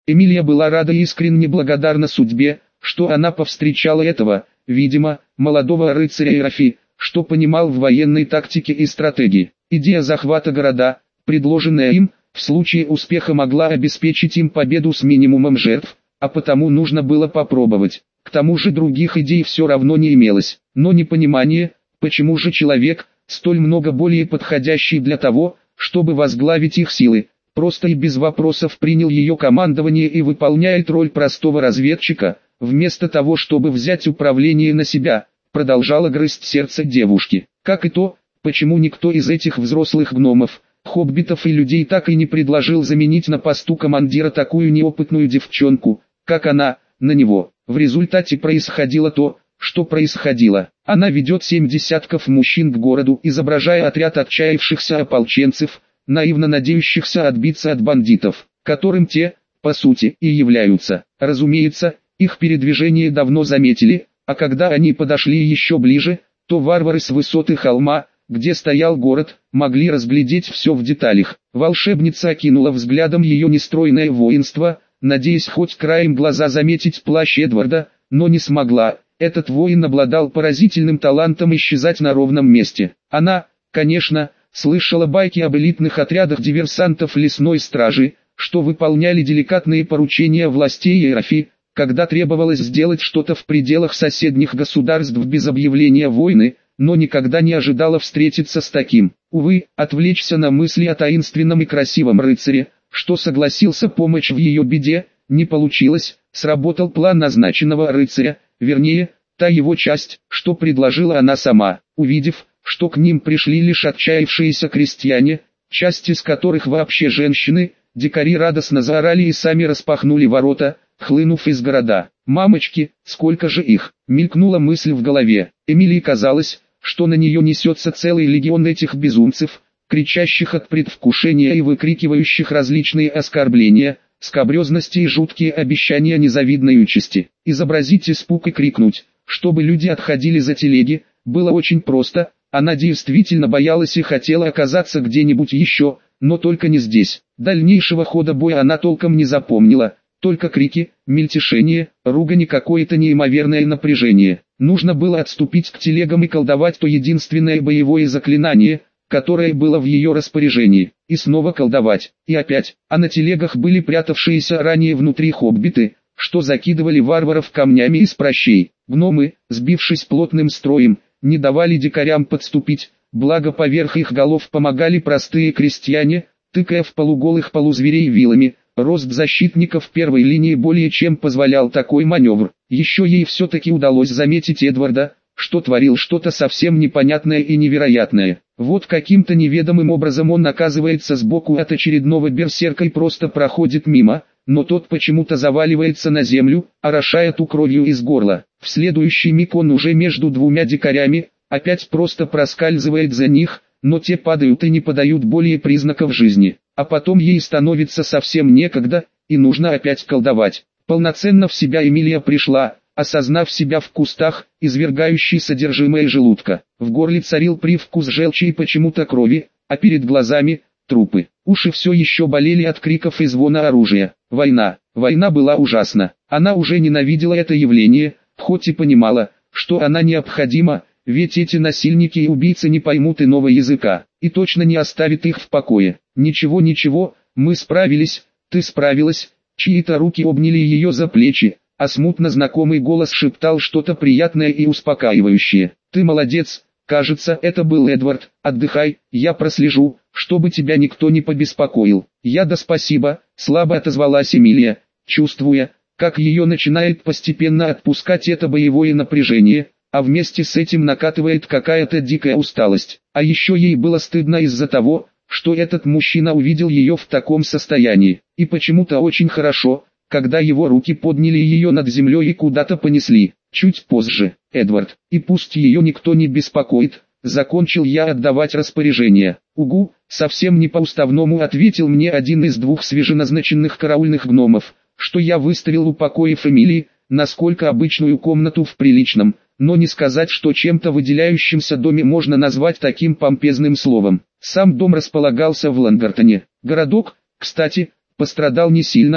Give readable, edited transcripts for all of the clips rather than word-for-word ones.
Эмилия была рада и искренне благодарна судьбе, что она повстречала этого, видимо, молодого рыцаря Ирафи, что понимал в военной тактике и стратегии. Идея захвата города, предложенная им, в случае успеха могла обеспечить им победу с минимумом жертв, а потому нужно было попробовать. К тому же других идей все равно не имелось, но непонимание, почему же человек, столь много более подходящий для того, чтобы возглавить их силы, просто и без вопросов принял ее командование и выполняет роль простого разведчика, вместо того чтобы взять управление на себя, продолжало грызть сердце девушки. Как и то, почему никто из этих взрослых гномов, хоббитов и людей так и не предложил заменить на посту командира такую неопытную девчонку, как она, на него. В результате происходило то, что происходило. Она ведет 7 десятков мужчин к городу, изображая отряд отчаявшихся ополченцев, наивно надеющихся отбиться от бандитов, которым те, по сути, и являются. Разумеется, их передвижение давно заметили, а когда они подошли еще ближе, то варвары с высоты холма, где стоял город, могли разглядеть все в деталях. Волшебница окинула взглядом ее нестройное воинство, надеясь хоть краем глаза заметить плащ Эдварда, но не смогла. Этот воин обладал поразительным талантом исчезать на ровном месте. Она, конечно, слышала байки об элитных отрядах диверсантов лесной стражи, что выполняли деликатные поручения властей Ирафи, когда требовалось сделать что-то в пределах соседних государств без объявления войны, но никогда не ожидала встретиться с таким. Увы, отвлечься на мысли о таинственном и красивом рыцаре, что согласился помочь в ее беде, не получилось. Сработал план назначенного рыцаря, вернее, та его часть, что предложила она сама. Увидев, что к ним пришли лишь отчаявшиеся крестьяне, часть из которых вообще женщины, дикари радостно заорали и сами распахнули ворота, хлынув из города. «Мамочки, сколько же их!» — мелькнула мысль в голове. Эмилии казалось, что на нее несется целый легион этих безумцев, кричащих от предвкушения и выкрикивающих различные оскорбления, скабрезности и жуткие обещания незавидной участи. Изобразить испуг и крикнуть, чтобы люди отходили за телеги, было очень просто. Она действительно боялась и хотела оказаться где-нибудь еще, но только не здесь. Дальнейшего хода боя она толком не запомнила, только крики, мельтешение, ругань и какое-то неимоверное напряжение. Нужно было отступить к телегам и колдовать то единственное боевое заклинание, которое было в ее распоряжении, и снова колдовать, и опять. А на телегах были прятавшиеся ранее внутри хоббиты, что закидывали варваров камнями из пращей. Гномы, сбившись плотным строем, не давали дикарям подступить, благо поверх их голов помогали простые крестьяне, тыкая в полуголых полузверей вилами. Рост защитников первой линии более чем позволял такой маневр. Еще ей все-таки удалось заметить Эдварда, что творил что-то совсем непонятное и невероятное. Вот каким-то неведомым образом он оказывается сбоку от очередного берсерка и просто проходит мимо, но тот почему-то заваливается на землю, орошая ту кровью из горла. В следующий миг он уже между двумя дикарями, опять просто проскальзывает за них, но те падают и не подают более признаков жизни. А потом ей становится совсем некогда, и нужно опять колдовать. Полноценно в себя Эмилия пришла, осознав себя в кустах, извергающей содержимое желудка. В горле царил привкус желчи и почему-то крови, а перед глазами – трупы. Уши все еще болели от криков и звона оружия. Война. Война была ужасна. Она уже ненавидела это явление, хоть и понимала, что она необходима, ведь эти насильники и убийцы не поймут иного языка, и точно не оставят их в покое. «Ничего, мы справились, ты справилась». Чьи-то руки обняли ее за плечи, а смутно знакомый голос шептал что-то приятное и успокаивающее. «Ты молодец, кажется, это был Эдвард, отдыхай, я прослежу, чтобы тебя никто не побеспокоил». «Да спасибо», слабо отозвалась Эмилия, чувствуя, как ее начинает постепенно отпускать это боевое напряжение, а вместе с этим накатывает какая-то дикая усталость. А еще ей было стыдно из-за того, что этот мужчина увидел ее в таком состоянии, и почему-то очень хорошо, когда его руки подняли ее над землей и куда-то понесли. Чуть позже, Эдвард, и пусть ее никто не беспокоит, закончил я отдавать распоряжения. «Угу», совсем не по-уставному ответил мне один из двух свеженазначенных караульных гномов, что я выставил у покоев Эмилии, насколько обычную комнату в приличном, но не сказать, что чем-то выделяющимся доме можно назвать таким помпезным словом. Сам дом располагался в Лангартоне. Городок, кстати, пострадал не сильно,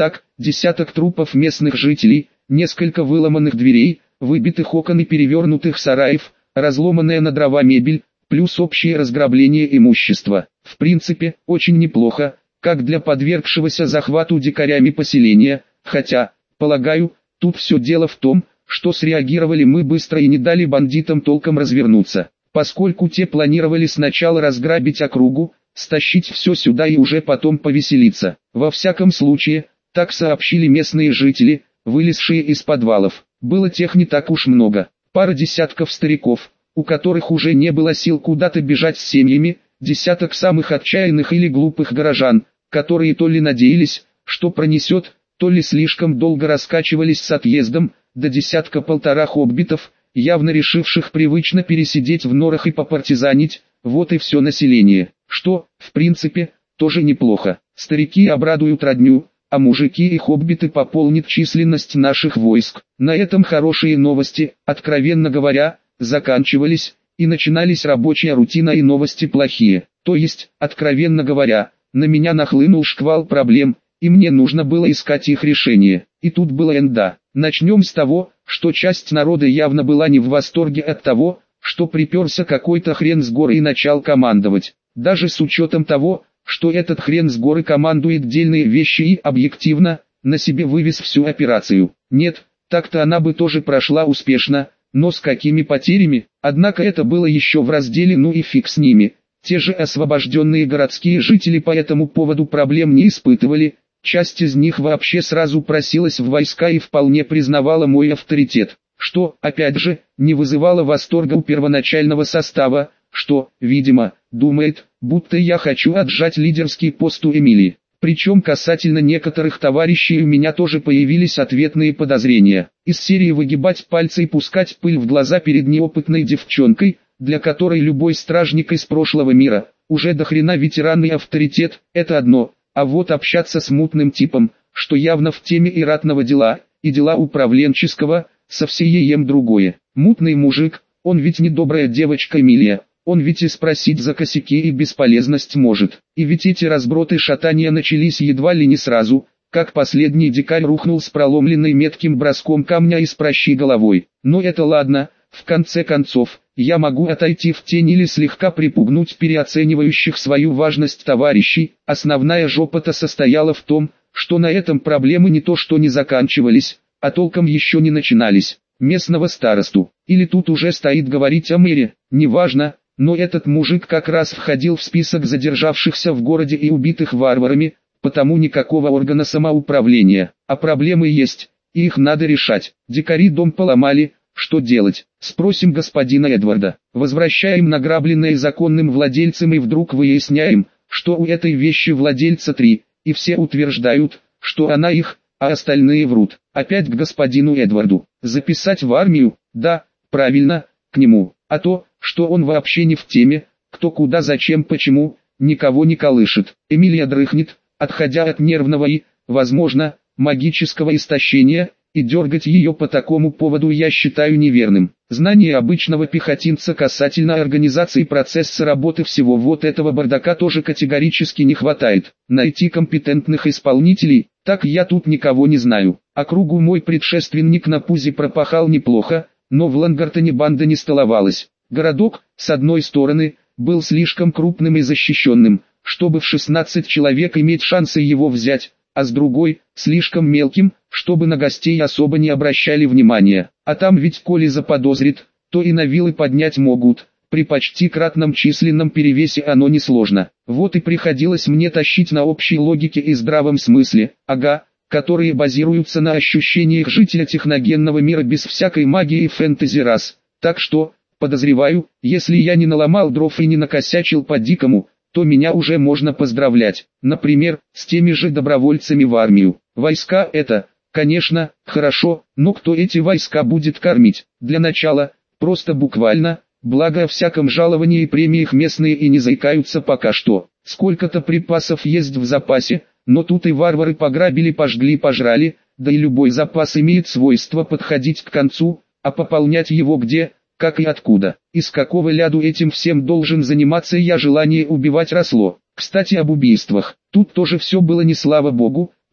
Так, десяток трупов местных жителей, несколько выломанных дверей, выбитых окон и перевернутых сараев, разломанная на дрова мебель, плюс общее разграбление имущества. В принципе, очень неплохо, как для подвергшегося захвату дикарями поселения, хотя, полагаю, тут все дело в том, что среагировали мы быстро и не дали бандитам толком развернуться, поскольку те планировали сначала разграбить округу, стащить все сюда и уже потом повеселиться. Во всяком случае, так сообщили местные жители, вылезшие из подвалов. Было тех не так уж много, пара десятков стариков, у которых уже не было сил куда-то бежать с семьями, десяток самых отчаянных или глупых горожан, которые то ли надеялись, что пронесет, то ли слишком долго раскачивались с отъездом, до десятка-полтора хоббитов, явно решивших привычно пересидеть в норах и попартизанить, вот и все население, что, в принципе, тоже неплохо. Старики обрадуют родню, а мужики и хоббиты пополнят численность наших войск. На этом хорошие новости, откровенно говоря, заканчивались, и начинались рабочая рутина и новости плохие. То есть, откровенно говоря, на меня нахлынул шквал проблем, и мне нужно было искать их решение. И тут было энда. Начнем с того, что часть народа явно была не в восторге от того, что приперся какой-то хрен с горы и начал командовать. Даже с учетом того, что этот хрен с горы командует дельные вещи и объективно, на себе вывез всю операцию. Нет, так-то она бы тоже прошла успешно, но с какими потерями? Однако это было еще в разделе «ну и фиг с ними». Те же освобожденные городские жители по этому поводу проблем не испытывали, часть из них вообще сразу просилась в войска и вполне признавала мой авторитет, что, опять же, не вызывало восторга у первоначального состава, что, видимо, думает, будто я хочу отжать лидерский пост у Эмилии. Причем касательно некоторых товарищей у меня тоже появились ответные подозрения. Из серии выгибать пальцы и пускать пыль в глаза перед неопытной девчонкой, для которой любой стражник из прошлого мира, уже до хрена ветеран и авторитет, это одно, а вот общаться с мутным типом, что явно в теме и ратного дела, и дела управленческого, совсем другое. Мутный мужик, он ведь не добрая девочка Эмилия. Он ведь и спросить за косяки и бесполезность может. И ведь эти разброты шатания начались едва ли не сразу, как последний дикарь рухнул с проломленной метким броском камня и с прощей головой. Но это ладно, в конце концов, я могу отойти в тень или слегка припугнуть переоценивающих свою важность товарищей. Основная жопа-то состояла в том, что на этом проблемы не то что не заканчивались, а толком еще не начинались. Местного старосту, или тут уже стоит говорить о мэре, неважно. Но этот мужик как раз входил в список задержавшихся в городе и убитых варварами, потому никакого органа самоуправления. А проблемы есть, и их надо решать. Дикари дом поломали, что делать? Спросим господина Эдварда. Возвращаем награбленное законным владельцам и вдруг выясняем, что у этой вещи владельца 3, и все утверждают, что она их, а остальные врут. Опять к господину Эдварду. Записать в армию? Да, правильно, к нему. А то, что он вообще не в теме, кто куда зачем почему, никого не колышет. Эмилия дрыхнет, отходя от нервного и, возможно, магического истощения, и дергать ее по такому поводу я считаю неверным. Знания обычного пехотинца касательно организации процесса работы всего вот этого бардака тоже категорически не хватает. Найти компетентных исполнителей, так я тут никого не знаю. Округу мой предшественник на пузе пропахал неплохо, но в Лангартоне банда не столовалась. Городок, с одной стороны, был слишком крупным и защищенным, чтобы в 16 человек иметь шансы его взять, а с другой, слишком мелким, чтобы на гостей особо не обращали внимания. А там ведь коли заподозрит, то и на вилы поднять могут, при почти кратном численном перевесе оно несложно. Вот и приходилось мне тащить на общей логике и здравом смысле, которые базируются на ощущениях жителя техногенного мира без всякой магии и фэнтези рас. Так что, подозреваю, если я не наломал дров и не накосячил по-дикому, то меня уже можно поздравлять, например, с теми же добровольцами в армию. Войска это, конечно, хорошо, но кто эти войска будет кормить? Для начала, просто буквально, благо о всяком жаловании и премиях местные и не заикаются пока что. Сколько-то припасов есть в запасе, но тут и варвары пограбили, пожгли, пожрали, да и любой запас имеет свойство подходить к концу, а пополнять его где, как и откуда. Из какого ляду этим всем должен заниматься я, желание убивать росло. Кстати, об убийствах. Тут тоже все было не слава богу,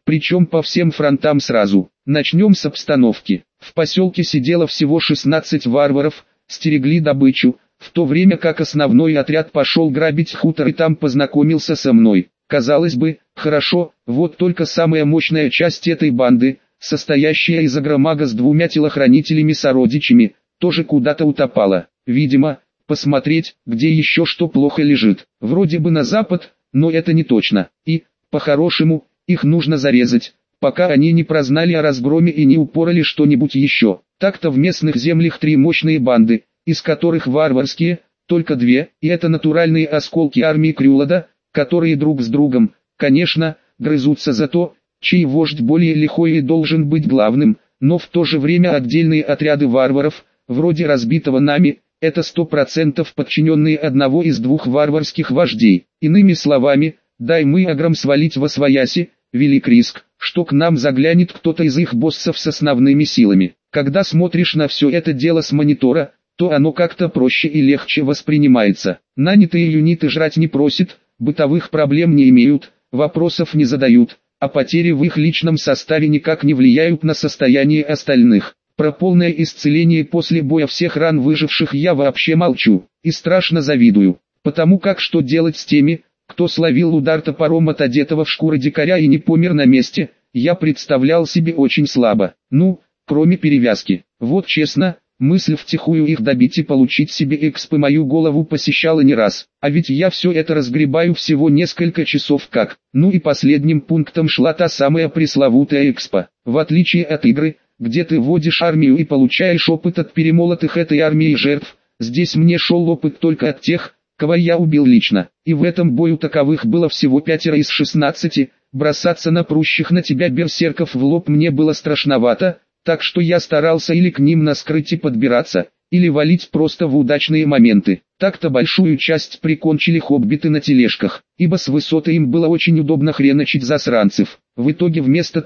причем по всем фронтам сразу. Начнем с обстановки. В поселке сидело всего 16 варваров, стерегли добычу, в то время как основной отряд пошел грабить хутор и там познакомился со мной. Казалось бы, хорошо, вот только самая мощная часть этой банды, состоящая из агромага с 2 телохранителями-сородичами, тоже куда-то утопала. Видимо, посмотреть, где еще что плохо лежит. Вроде бы на запад, но это не точно. И, по-хорошему, их нужно зарезать, пока они не прознали о разгроме и не упороли что-нибудь еще. Так-то в местных землях 3 мощные банды, из которых варварские, только 2, и это натуральные осколки армии Крюлада, которые друг с другом, конечно, грызутся за то, чей вождь более лихой и должен быть главным, но в то же время отдельные отряды варваров, вроде разбитого нами, это 100% подчиненные одного из 2 варварских вождей. Иными словами, дай мы аграм свалить восвояси, велик риск, что к нам заглянет кто-то из их боссов с основными силами. Когда смотришь на все это дело с монитора, то оно как-то проще и легче воспринимается. Нанятые юниты жрать не просят, бытовых проблем не имеют, вопросов не задают, а потери в их личном составе никак не влияют на состояние остальных. Про полное исцеление после боя всех ран выживших я вообще молчу, и страшно завидую, потому как что делать с теми, кто словил удар топором от одетого в шкуры дикаря и не помер на месте, я представлял себе очень слабо. Ну, кроме перевязки. Вот честно, мысль втихую их добить и получить себе экспы мою голову посещала не раз. А ведь я все это разгребаю всего несколько часов как. Ну и последним пунктом шла та самая пресловутая экспа. В отличие от игры, где ты вводишь армию и получаешь опыт от перемолотых этой армией жертв, здесь мне шел опыт только от тех, кого я убил лично. И в этом бою таковых было всего 5 из 16, бросаться на прущих на тебя берсерков в лоб мне было страшновато, так что я старался или к ним на скрытие подбираться, или валить просто в удачные моменты. Так-то большую часть прикончили хоббиты на тележках, ибо с высоты им было очень удобно хреначить засранцев. В итоге вместо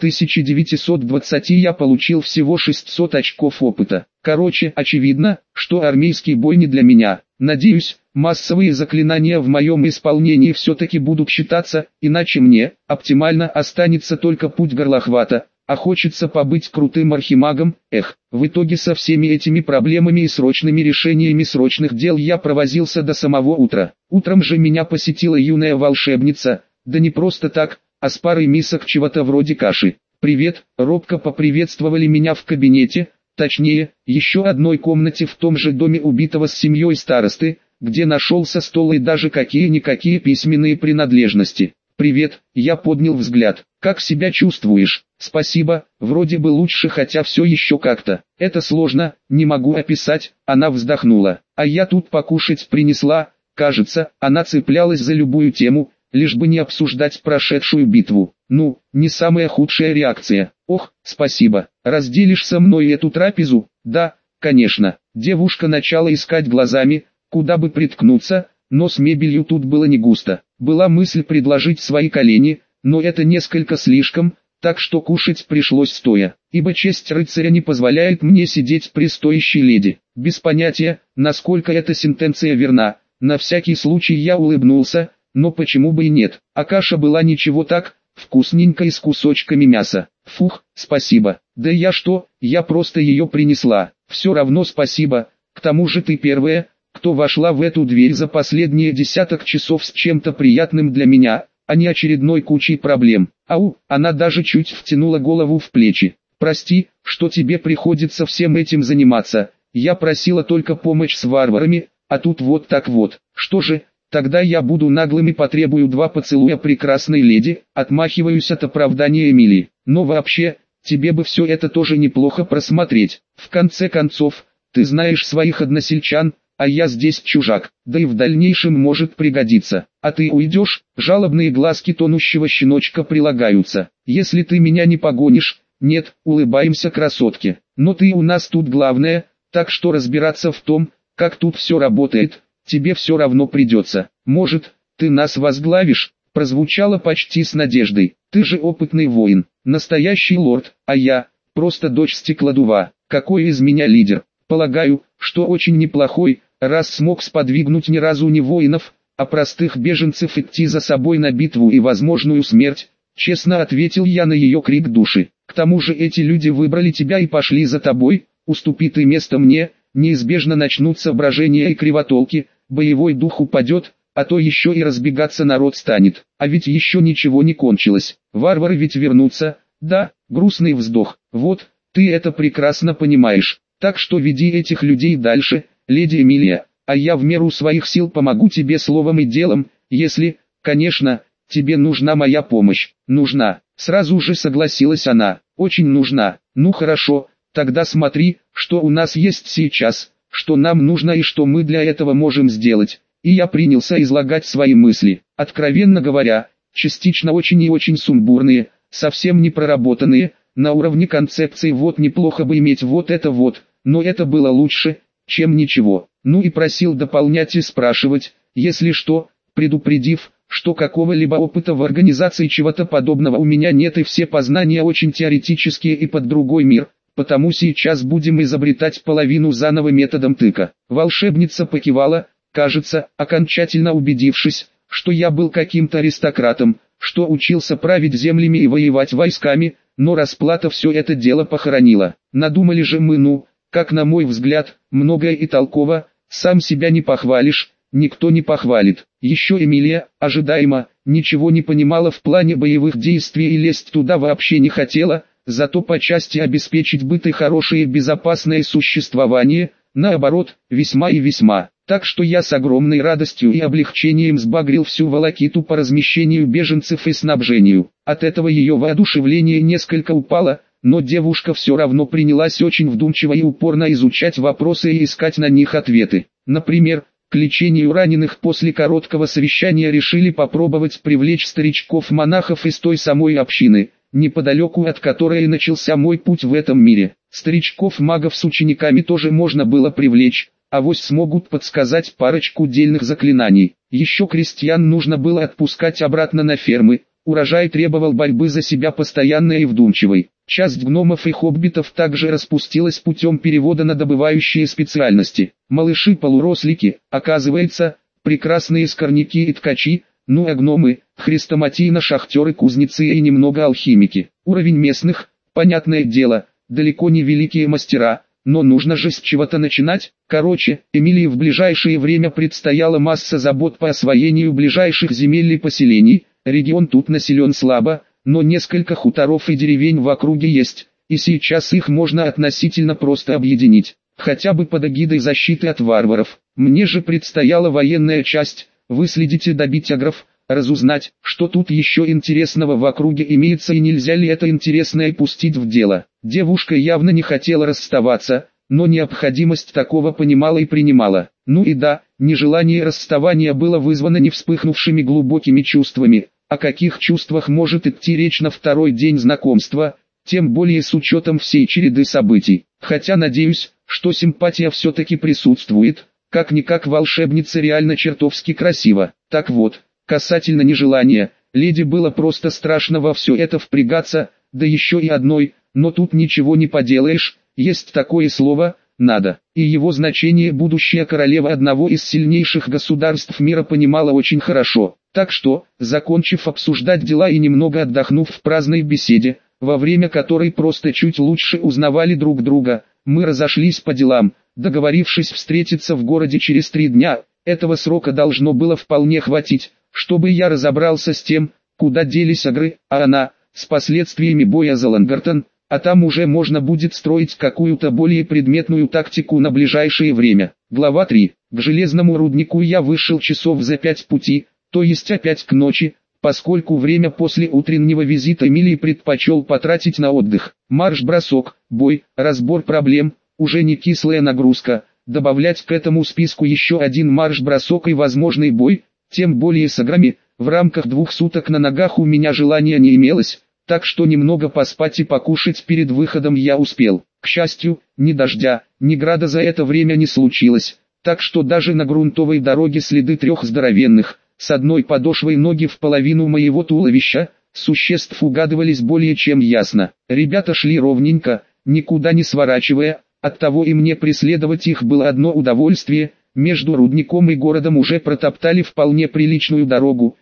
1920 я получил всего 600 очков опыта. Короче, очевидно, что армейский бой не для меня. Надеюсь, массовые заклинания в моем исполнении все-таки будут считаться, иначе мне, оптимально останется только путь горлохвата. А хочется побыть крутым архимагом, В итоге со всеми этими проблемами и срочными решениями срочных дел я провозился до самого утра. Утром же меня посетила юная волшебница, да не просто так, а с парой мисок чего-то вроде каши. «Привет», робко поприветствовали меня в кабинете, точнее, еще одной комнате в том же доме убитого с семьей старосты, где нашелся стол и даже какие-никакие письменные принадлежности. «Привет», я поднял взгляд. «Как себя чувствуешь?» «Спасибо, вроде бы лучше, хотя все еще как-то. Это сложно, не могу описать», она вздохнула. «А я тут покушать принесла». Кажется, она цеплялась за любую тему, лишь бы не обсуждать прошедшую битву. Ну, не самая худшая реакция. «Ох, спасибо. Разделишь со мной эту трапезу?» «Да, конечно». Девушка начала искать глазами, куда бы приткнуться, но с мебелью тут было не густо. Была мысль предложить свои колени, но это несколько слишком, так что кушать пришлось стоя, ибо честь рыцаря не позволяет мне сидеть при стоящей леди. Без понятия, насколько эта сентенция верна, на всякий случай я улыбнулся, но почему бы и нет. А каша была ничего так, вкусненькая с кусочками мяса. Фух, спасибо. Да я просто ее принесла. Все равно спасибо, к тому же ты первая, кто вошла в эту дверь за последние десяток часов с чем-то приятным для меня, а не очередной кучей проблем. Ау, она даже чуть втянула голову в плечи. Прости, что тебе приходится всем этим заниматься, я просила только помощь с варварами, а тут вот так вот. Что же, тогда я буду наглым и потребую 2 поцелуя прекрасной леди, отмахиваюсь от оправдания Эмилии. Но вообще, тебе бы все это тоже неплохо просмотреть. В конце концов, ты знаешь своих односельчан, а я здесь чужак, да и в дальнейшем может пригодиться. А ты уйдешь, жалобные глазки тонущего щеночка прилагаются. Если ты меня не погонишь, нет, улыбаемся красотке. Но ты у нас тут главная, так что разбираться в том, как тут все работает, тебе все равно придется. Может, ты нас возглавишь? Прозвучало почти с надеждой. Ты же опытный воин, настоящий лорд, а я, просто дочь стеклодува. Какой из меня лидер? Полагаю, что очень неплохой, раз смог сподвигнуть ни разу не воинов, а простых беженцев идти за собой на битву и возможную смерть, честно ответил я на ее крик души. К тому же эти люди выбрали тебя и пошли за тобой, уступи ты место мне, неизбежно начнутся брожения и кривотолки, боевой дух упадет, а то еще и разбегаться народ станет. А ведь еще ничего не кончилось, варвары ведь вернутся, да, грустный вздох. Вот, ты это прекрасно понимаешь, так что веди этих людей дальше, леди Эмилия, а я в меру своих сил помогу тебе словом и делом, если, конечно, тебе нужна моя помощь. Нужна, сразу же согласилась она, очень нужна. Ну хорошо, тогда смотри, что у нас есть сейчас, что нам нужно и что мы для этого можем сделать. И я принялся излагать свои мысли, откровенно говоря, частично очень и очень сумбурные, совсем не проработанные, на уровне концепции вот неплохо бы иметь вот это вот, но это было лучше, чем ничего. Ну и просил дополнять и спрашивать, если что, предупредив, что какого-либо опыта в организации чего-то подобного у меня нет и все познания очень теоретические и под другой мир, потому сейчас будем изобретать половину заново методом тыка. Волшебница покивала, кажется, окончательно убедившись, что я был каким-то аристократом, что учился править землями и воевать войсками, но расплата все это дело похоронила. Надумали же мы, ну, как на мой взгляд, многое и толково, сам себя не похвалишь, никто не похвалит. Еще Эмилия, ожидаемо, ничего не понимала в плане боевых действий и лезть туда вообще не хотела, зато по части обеспечить быт и хорошее и безопасное существование, наоборот, весьма и весьма. Так что я с огромной радостью и облегчением сбагрил всю волокиту по размещению беженцев и снабжению. От этого ее воодушевление несколько упало, но девушка все равно принялась очень вдумчиво и упорно изучать вопросы и искать на них ответы. Например, к лечению раненых после короткого совещания решили попробовать привлечь старичков-монахов из той самой общины, неподалеку от которой начался мой путь в этом мире. Старичков-магов с учениками тоже можно было привлечь, авось смогут подсказать парочку дельных заклинаний. Еще крестьян нужно было отпускать обратно на фермы, урожай требовал борьбы за себя постоянной и вдумчивой. Часть гномов и хоббитов также распустилась путем перевода на добывающие специальности. Малыши-полурослики, оказывается, прекрасные скорняки и ткачи, ну а гномы, хрестоматийно-шахтеры, кузнецы и немного алхимики. Уровень местных, понятное дело, далеко не великие мастера, но нужно же с чего-то начинать. Короче, Эмилии в ближайшее время предстояла масса забот по освоению ближайших земель и поселений. Регион тут населен слабо, но несколько хуторов и деревень в округе есть, и сейчас их можно относительно просто объединить, хотя бы под эгидой защиты от варваров. Мне же предстояла военная часть, выследить и добить агров, разузнать, что тут еще интересного в округе имеется и нельзя ли это интересное пустить в дело. Девушка явно не хотела расставаться, но необходимость такого понимала и принимала. Ну и да, нежелание расставания было вызвано не вспыхнувшими глубокими чувствами. О каких чувствах может идти речь на второй день знакомства, тем более с учетом всей череды событий. Хотя надеюсь, что симпатия все-таки присутствует, как-никак волшебница реально чертовски красива. Так вот, касательно нежелания, леди было просто страшно во все это впрягаться, да еще и одной, но тут ничего не поделаешь, есть такое слово «надо», и его значение будущая королева одного из сильнейших государств мира понимала очень хорошо. Так что, закончив обсуждать дела и немного отдохнув в праздной беседе, во время которой просто чуть лучше узнавали друг друга, мы разошлись по делам, договорившись встретиться в городе через 3 дня. Этого срока должно было вполне хватить, чтобы я разобрался с тем, куда делись агры, а она, с последствиями боя за Лангартон, а там уже можно будет строить какую-то более предметную тактику на ближайшее время. Глава 3. К железному руднику я вышел часов за 5 пути, то есть опять к ночи, поскольку время после утреннего визита Эмилии предпочел потратить на отдых. Марш-бросок, бой, разбор проблем, уже не кислая нагрузка, добавлять к этому списку еще один марш-бросок и возможный бой, тем более с аграми, в рамках 2 суток на ногах у меня желания не имелось, так что немного поспать и покушать перед выходом я успел. К счастью, ни дождя, ни града за это время не случилось, так что даже на грунтовой дороге следы 3 здоровенных, с одной подошвой ноги в половину моего туловища, существ угадывались более чем ясно. Ребята шли ровненько, никуда не сворачивая, оттого и мне преследовать их было одно удовольствие. Между рудником и городом уже протоптали вполне приличную дорогу,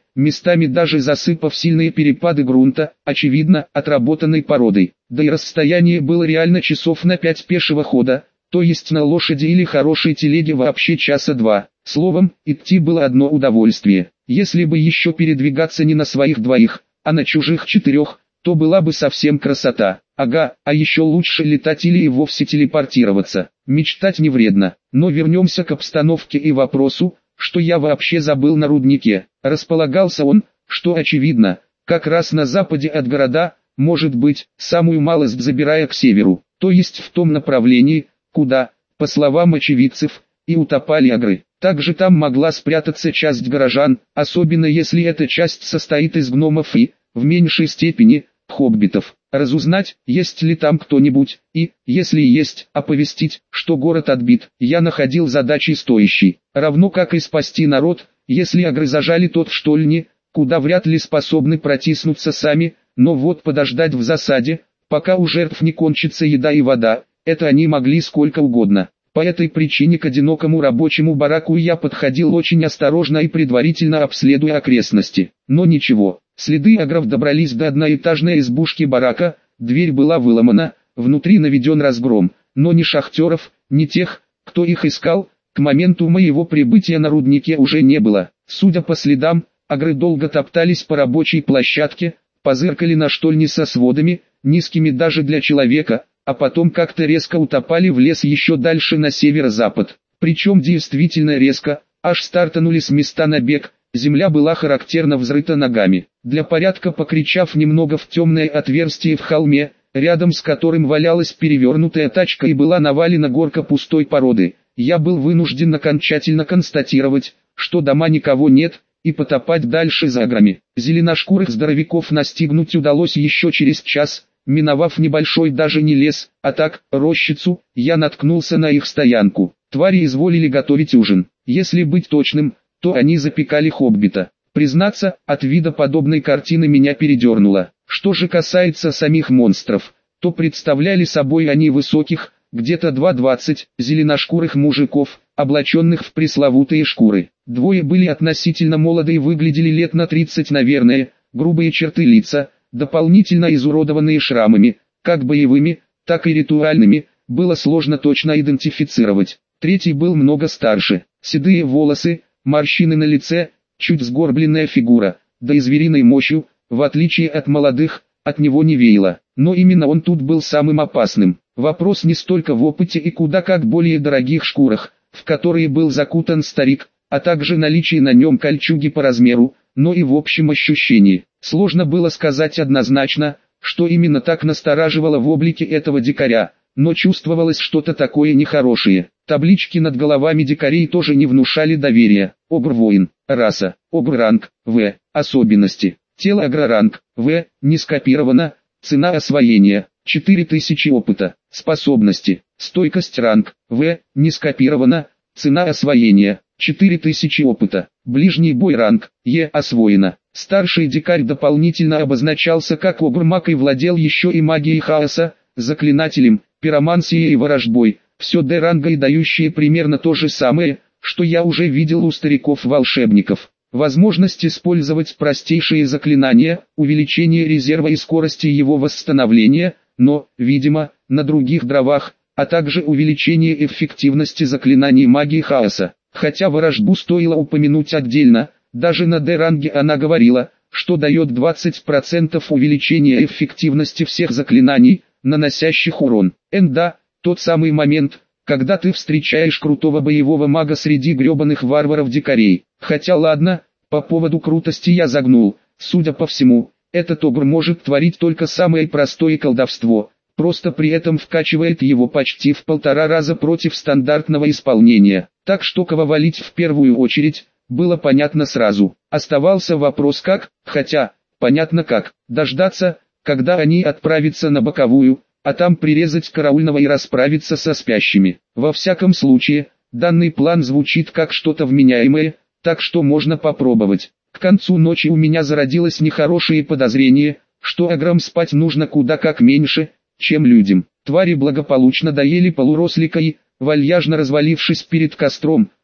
местами даже засыпав сильные перепады грунта, очевидно, отработанной породой. Да и расстояние было реально часов на 5 пешего хода, то есть на лошади или хорошей телеге вообще часа 2. Словом, идти было одно удовольствие. Если бы еще передвигаться не на своих двоих, а на чужих 4, то была бы совсем красота. Ага, а еще лучше летать или и вовсе телепортироваться. Мечтать не вредно. Но вернемся к обстановке и вопросу, что я вообще забыл на руднике. Располагался он, что очевидно, как раз на западе от города, может быть, самую малость забирая к северу, то есть в том направлении, куда, по словам очевидцев, и утопали агры. Также там могла спрятаться часть горожан, особенно если эта часть состоит из гномов и, в меньшей степени, хоббитов. Разузнать, есть ли там кто-нибудь, и, если есть, оповестить, что город отбит, я находил задачей стоящей. Равно как и спасти народ, если агры зажали тот в штольне, куда вряд ли способны протиснуться сами, но вот подождать в засаде, пока у жертв не кончится еда и вода, это они могли сколько угодно. По этой причине к одинокому рабочему бараку я подходил очень осторожно и предварительно обследуя окрестности. Но ничего, следы агров добрались до одноэтажной избушки барака, дверь была выломана, внутри наведен разгром, но ни шахтеров, ни тех, кто их искал, к моменту моего прибытия на руднике уже не было. Судя по следам, агры долго топтались по рабочей площадке, позыркали на штольни со сводами, низкими даже для человека, а потом как-то резко утопали в лес еще дальше на северо-запад. Причем действительно резко, аж стартанули с места на бег, земля была характерно взрыта ногами. Для порядка покричав немного в темное отверстие в холме, рядом с которым валялась перевернутая тачка и была навалена горка пустой породы, я был вынужден окончательно констатировать, что дома никого нет, и потопать дальше за аграми. Зеленошкурых здоровяков настигнуть удалось еще через час. Миновав небольшой даже не лес, а так, рощицу, я наткнулся на их стоянку. Твари изволили готовить ужин. Если быть точным, то они запекали хоббита. Признаться, от вида подобной картины меня передернуло. Что же касается самих монстров, то представляли собой они высоких, где-то 2,20, зеленошкурых мужиков, облаченных в пресловутые шкуры. Двое были относительно молоды и выглядели лет на 30 наверное, грубые черты лица, дополнительно изуродованные шрамами, как боевыми, так и ритуальными, было сложно точно идентифицировать. Третий был много старше, седые волосы, морщины на лице, чуть сгорбленная фигура, да и звериной мощью, в отличие от молодых, от него не веяло. Но именно он тут был самым опасным. Вопрос не столько в опыте и куда как более дорогих шкурах, в которые был закутан старик, а также наличии на нем кольчуги по размеру, но и в общем ощущении. Сложно было сказать однозначно, что именно так настораживало в облике этого дикаря, но чувствовалось что-то такое нехорошее. Таблички над головами дикарей тоже не внушали доверия. Огр-воин, раса, огр-ранг, В, особенности. Тело агроранг, В, не скопировано, цена освоения, 4000 опыта. Способности, стойкость ранг, В, не скопировано, цена освоения, 4000 опыта. Ближний бой ранг, Е, освоено. Старший дикарь дополнительно обозначался как огр-маг и владел еще и магией хаоса, заклинателем, пиромансией и ворожбой, все Д-ранга и дающие примерно то же самое, что я уже видел у стариков-волшебников. Возможность использовать простейшие заклинания, увеличение резерва и скорости его восстановления, но, видимо, на других дровах, а также увеличение эффективности заклинаний магии хаоса. Хотя ворожбу стоило упомянуть отдельно, даже на Д-ранге она говорила, что дает 20% увеличения эффективности всех заклинаний, наносящих урон. Да, тот самый момент, когда ты встречаешь крутого боевого мага среди гребаных варваров-дикарей. Хотя ладно, по поводу крутости я загнул, судя по всему, этот огр может творить только самое простое колдовство, просто при этом вкачивает его почти в 1,5 раза против стандартного исполнения. Так что кого валить в первую очередь, было понятно сразу. Оставался вопрос как, хотя, понятно как, дождаться, когда они отправятся на боковую, а там прирезать караульного и расправиться со спящими. Во всяком случае, данный план звучит как что-то вменяемое, так что можно попробовать. К концу ночи у меня зародилось нехорошее подозрение, что аграм спать нужно куда как меньше, чем людям. Твари благополучно доели полурослика и, вальяжно развалившись перед костром,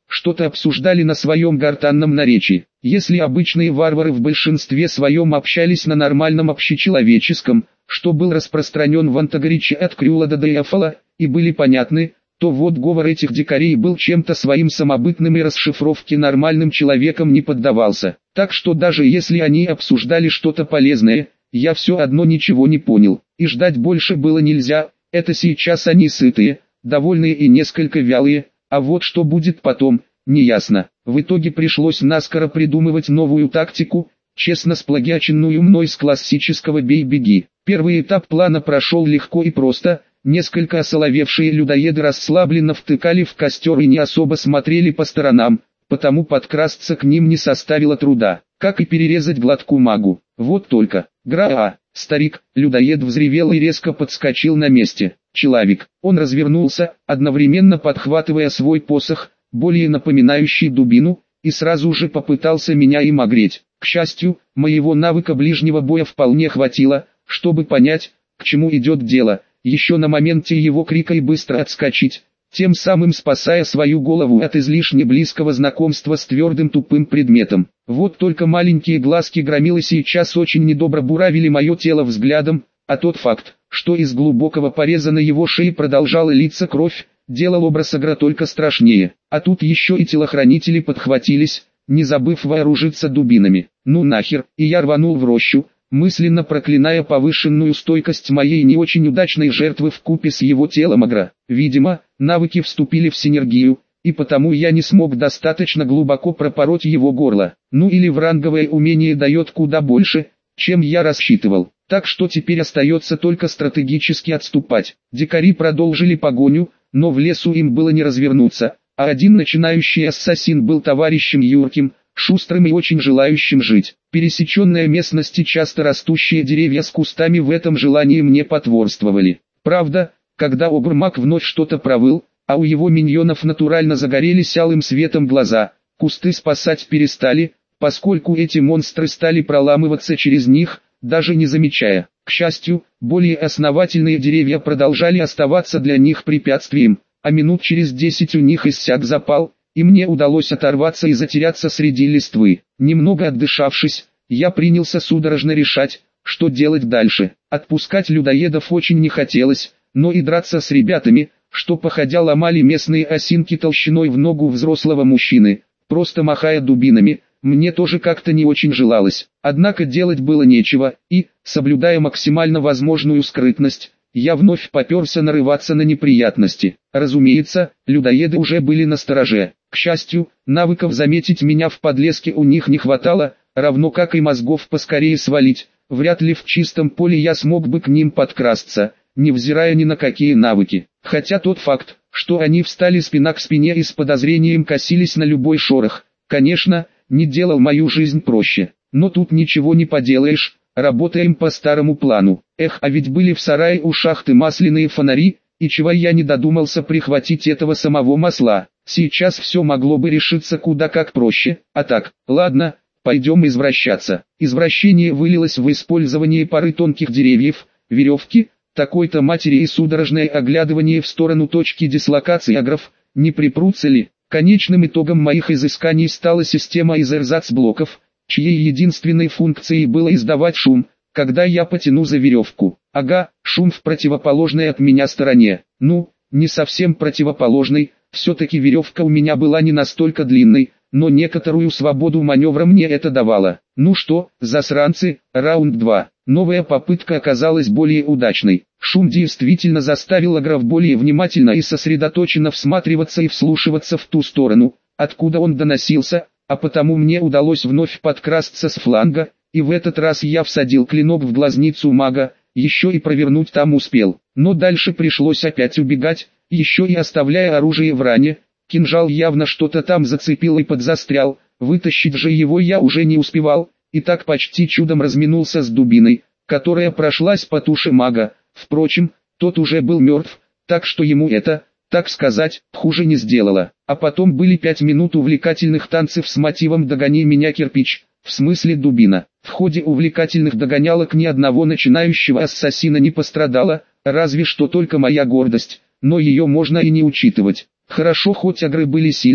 что-то обсуждали на своем гортанном наречии. Если обычные варвары в большинстве своем общались на нормальном общечеловеческом, что был распространен в Антагориче от Крюла до Деяфала, и были понятны, то вот говор этих дикарей был чем-то своим самобытным и расшифровке нормальным человеком не поддавался. Так что даже если они обсуждали что-то полезное, я все одно ничего не понял, и ждать больше было нельзя. Это сейчас они сытые, довольные и несколько вялые, а вот что будет потом, неясно. В итоге пришлось наскоро придумывать новую тактику, честно сплагиаченную мной с классического «бей-беги». Первый этап плана прошел легко и просто. Несколько осоловевшие людоеды расслабленно втыкали в костер и не особо смотрели по сторонам, потому подкрасться к ним не составило труда, как и перерезать глотку магу. Вот только, старик, людоед взревел и резко подскочил на месте. Человек, он развернулся, одновременно подхватывая свой посох, более напоминающий дубину, и сразу же попытался меня им огреть. К счастью, моего навыка ближнего боя вполне хватило, чтобы понять, к чему идет дело, еще на моменте его крика и быстро отскочить, тем самым спасая свою голову от излишне близкого знакомства с твердым тупым предметом. Вот только маленькие глазки громилы сейчас очень недобро буравили мое тело взглядом, а тот факт, что из глубокого пореза на его шее продолжала литься кровь, делал образ Агра только страшнее. А тут еще и телохранители подхватились, не забыв вооружиться дубинами. Ну нахер, и я рванул в рощу, мысленно проклиная повышенную стойкость моей не очень удачной жертвы вкупе с его телом Агра. Видимо, навыки вступили в синергию, и потому я не смог достаточно глубоко пропороть его горло. Ну или вранговое умение дает куда больше, чем я рассчитывал. Так что теперь остается только стратегически отступать. Дикари продолжили погоню, но в лесу им было не развернуться, а один начинающий ассасин был товарищем юрким, шустрым и очень желающим жить. Пересеченная местность и часто растущие деревья с кустами в этом желании мне потворствовали. Правда, когда Обрмак вновь что-то провыл, а у его миньонов натурально загорелись алым светом глаза, кусты спасать перестали, поскольку эти монстры стали проламываться через них, даже не замечая. К счастью, более основательные деревья продолжали оставаться для них препятствием, а минут через 10 у них иссяк запал, и мне удалось оторваться и затеряться среди листвы. Немного отдышавшись, я принялся судорожно решать, что делать дальше. Отпускать людоедов очень не хотелось, но и драться с ребятами, что походя ломали местные осинки толщиной в ногу взрослого мужчины, просто махая дубинами, мне тоже как-то не очень желалось. Однако делать было нечего, и, соблюдая максимально возможную скрытность, я вновь поперся нарываться на неприятности. Разумеется, людоеды уже были настороже. К счастью, навыков заметить меня в подлеске у них не хватало, равно как и мозгов поскорее свалить. Вряд ли в чистом поле я смог бы к ним подкрасться, невзирая ни на какие навыки. Хотя тот факт, что они встали спина к спине и с подозрением косились на любой шорох, конечно, не делал мою жизнь проще. Но тут ничего не поделаешь, работаем по старому плану. Эх, а ведь были в сарае у шахты масляные фонари, и чего я не додумался прихватить этого самого масла. Сейчас все могло бы решиться куда как проще, а так, ладно, пойдем извращаться. Извращение вылилось в использование пары тонких деревьев, веревки, такой-то матери и судорожное оглядывание в сторону точки дислокации агров, не припрутся ли. Конечным итогом моих изысканий стала система из эрзац-блоков, чьей единственной функцией было издавать шум, когда я потяну за веревку. Ага, шум в противоположной от меня стороне. Ну, не совсем противоположной, все-таки веревка у меня была не настолько длинной, но некоторую свободу маневра мне это давало. Ну что, засранцы, раунд 2. Новая попытка оказалась более удачной. Шум действительно заставил агров более внимательно и сосредоточенно всматриваться и вслушиваться в ту сторону, откуда он доносился, а потому мне удалось вновь подкрасться с фланга, и в этот раз я всадил клинок в глазницу мага, еще и провернуть там успел. Но дальше пришлось опять убегать, еще и оставляя оружие в ране. Кинжал явно что-то там зацепил и подзастрял, вытащить же его я уже не успевал, и так почти чудом разминулся с дубиной, которая прошлась по туше мага. Впрочем, тот уже был мертв, так что ему это, так сказать, хуже не сделало. А потом были 5 минут увлекательных танцев с мотивом «Догони меня, кирпич», в смысле дубина. В ходе увлекательных догонялок ни одного начинающего ассасина не пострадало, разве что только моя гордость, но ее можно и не учитывать. Хорошо, хоть агры были сильными,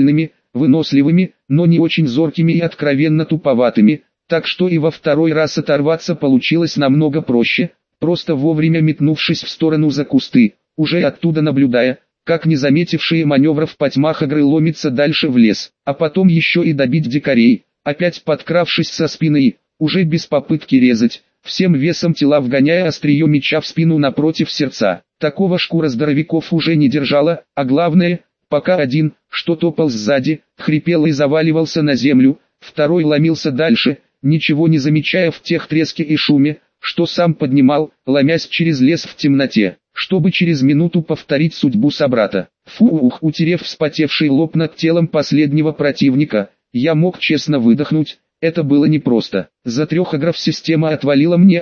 выносливыми, но не очень зоркими и откровенно туповатыми, так что и во второй раз оторваться получилось намного проще, просто вовремя метнувшись в сторону за кусты, уже оттуда наблюдая, как не заметившие маневров по тьмах огры ломится дальше в лес, а потом еще и добить дикарей, опять подкравшись со спины и, уже без попытки резать, всем весом тела вгоняя острие меча в спину напротив сердца. Такого шкура здоровяков уже не держала, а главное, пока один, что топал сзади, хрипел и заваливался на землю, второй ломился дальше, ничего не замечая в тех треске и шуме, что сам поднимал, ломясь через лес в темноте, чтобы через минуту повторить судьбу собрата. Утерев вспотевший лоб над телом последнего противника, я мог честно выдохнуть. Это было непросто. За 3 агров система отвалила мне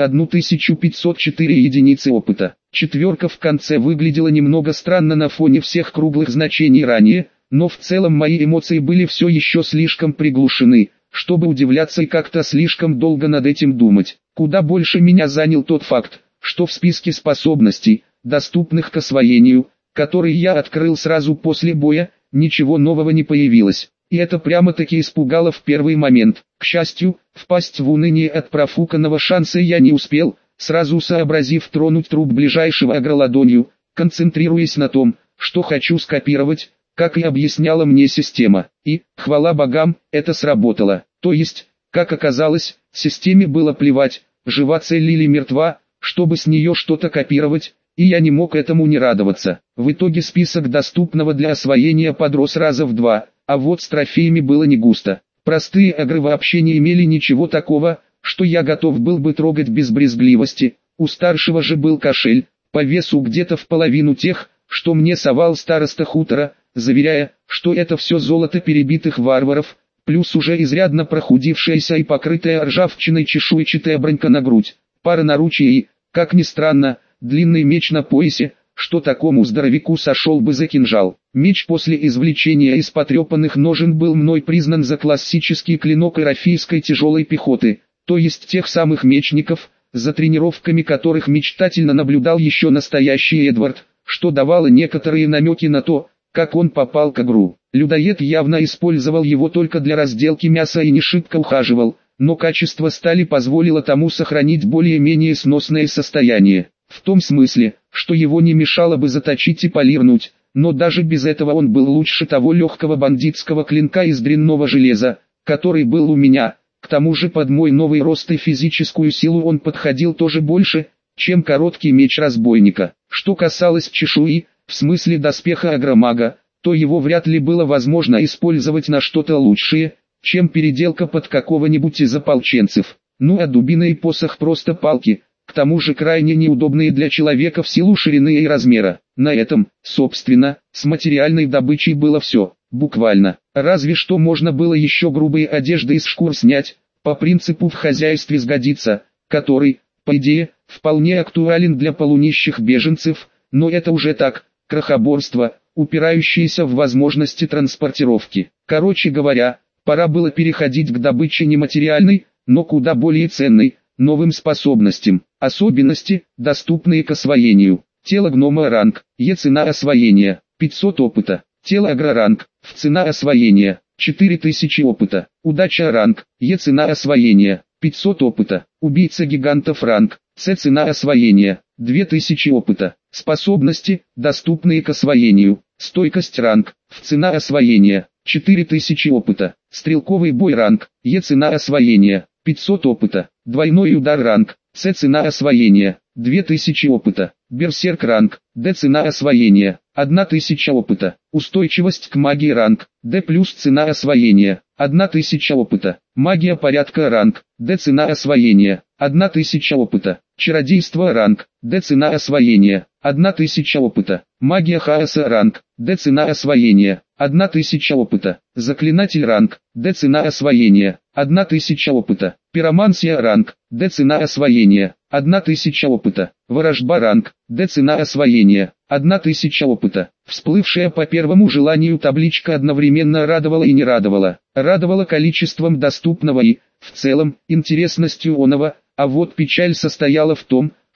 1504 единицы опыта. Четверка в конце выглядела немного странно на фоне всех круглых значений ранее, но в целом мои эмоции были все еще слишком приглушены, чтобы удивляться и как-то слишком долго над этим думать. Куда больше меня занял тот факт, что в списке способностей, доступных к освоению, который я открыл сразу после боя, ничего нового не появилось. И это прямо-таки испугало в первый момент. К счастью, впасть в уныние от профуканного шанса я не успел, сразу сообразив тронуть труп ближайшего агро ладонью, концентрируясь на том, что хочу скопировать, как и объясняла мне система. И, хвала богам, это сработало. То есть, как оказалось, системе было плевать, жива цель или мертва, чтобы с нее что-то копировать, и я не мог этому не радоваться. В итоге список доступного для освоения подрос раза в 2. А вот с трофеями было не густо. Простые агры вообще не имели ничего такого, что я готов был бы трогать без брезгливости. У старшего же был кошель, по весу где-то в половину тех, что мне совал староста хутора, заверяя, что это все золото перебитых варваров, плюс уже изрядно прохудившаяся и покрытая ржавчиной чешуйчатая бронька на грудь, пара наручий и, как ни странно, длинный меч на поясе, что такому здоровяку сошел бы за кинжал. Меч после извлечения из потрепанных ножен был мной признан за классический клинок ирафийской тяжелой пехоты, то есть тех самых мечников, за тренировками которых мечтательно наблюдал еще настоящий Эдвард, что давало некоторые намеки на то, как он попал к агру. Людоед явно использовал его только для разделки мяса и не шибко ухаживал, но качество стали позволило тому сохранить более-менее сносное состояние. В том смысле, что его не мешало бы заточить и полирнуть, но даже без этого он был лучше того легкого бандитского клинка из дрянного железа, который был у меня. К тому же под мой новый рост и физическую силу он подходил тоже больше, чем короткий меч разбойника. Что касалось чешуи, в смысле доспеха агромага, то его вряд ли было возможно использовать на что-то лучшее, чем переделка под какого-нибудь из ополченцев. Ну а дубина и посох просто палки, к тому же крайне неудобные для человека в силу ширины и размера. На этом, собственно, с материальной добычей было все, буквально. Разве что можно было еще грубые одежды из шкур снять, по принципу «в хозяйстве сгодится», который, по идее, вполне актуален для полунищих беженцев, но это уже так, крохоборство, упирающееся в возможности транспортировки. Короче говоря, пора было переходить к добыче нематериальной, но куда более ценной, новым способностям. Особенности, доступные к освоению. Тело гнома ранг, Е цена освоения, 500 опыта. Тело агро ранг, В цена освоения, 4000 опыта. Удача ранг, Е цена освоения, 500 опыта. Убийца гигантов ранг, С цена освоения, 2000 опыта. Способности, доступные к освоению. Стойкость ранг, В цена освоения, 4000 опыта. Стрелковый бой ранг, Е цена освоения, 500 опыта. Двойной удар ранг, С цена освоения, 2000 опыта. Берсерк ранг, Д цена освоения, 1000 опыта. Устойчивость к магии ранг, Д плюс цена освоения, 1000 опыта. Магия порядка ранг, Д цена освоения, 1000 опыта. Чародейство ранг, Д цена освоения, 1000 опыта. Магия хаоса ранг, Д цена освоения, 1000 опыта. Заклинатель ранг, Д цена освоения, 1000 опыта. Пиромансия ранг, Д цена освоения, 1000 опыта. Ворожба ранг, Д цена освоения, 1000 опыта. Всплывшая по первому желанию табличка одновременно радовала и не радовала. Радовала количеством доступного и, в целом, интересностью оного, а вот печаль состояла в том,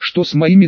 что с моими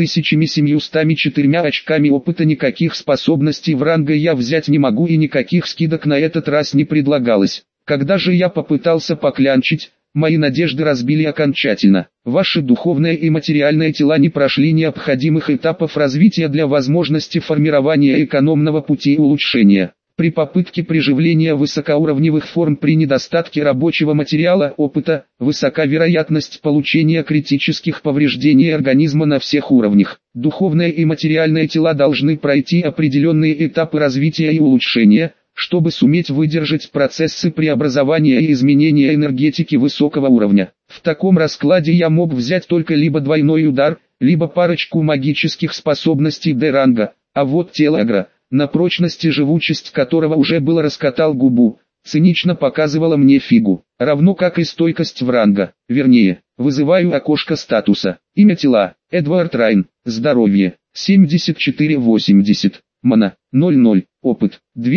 2704 очками опыта никаких способностей в ранга я взять не могу и никаких скидок на этот раз не предлагалось. Когда же я попытался поклянчить, мои надежды разбили окончательно. Ваши духовные и материальные тела не прошли необходимых этапов развития для возможности формирования экономного пути и улучшения. При попытке приживления высокоуровневых форм при недостатке рабочего материала опыта, высока вероятность получения критических повреждений организма на всех уровнях. Духовные и материальные тела должны пройти определенные этапы развития и улучшения, чтобы суметь выдержать процессы преобразования и изменения энергетики высокого уровня. В таком раскладе я мог взять только либо двойной удар, либо парочку магических способностей D-ранга, а вот тело Агро, на прочность и живучесть которого уже было раскатал губу, цинично показывала мне фигу, равно как и стойкость в ранга, вернее, вызываю окошко статуса. Имя тела, Эдвард Райн, здоровье, 74-80. Мана, 00, опыт,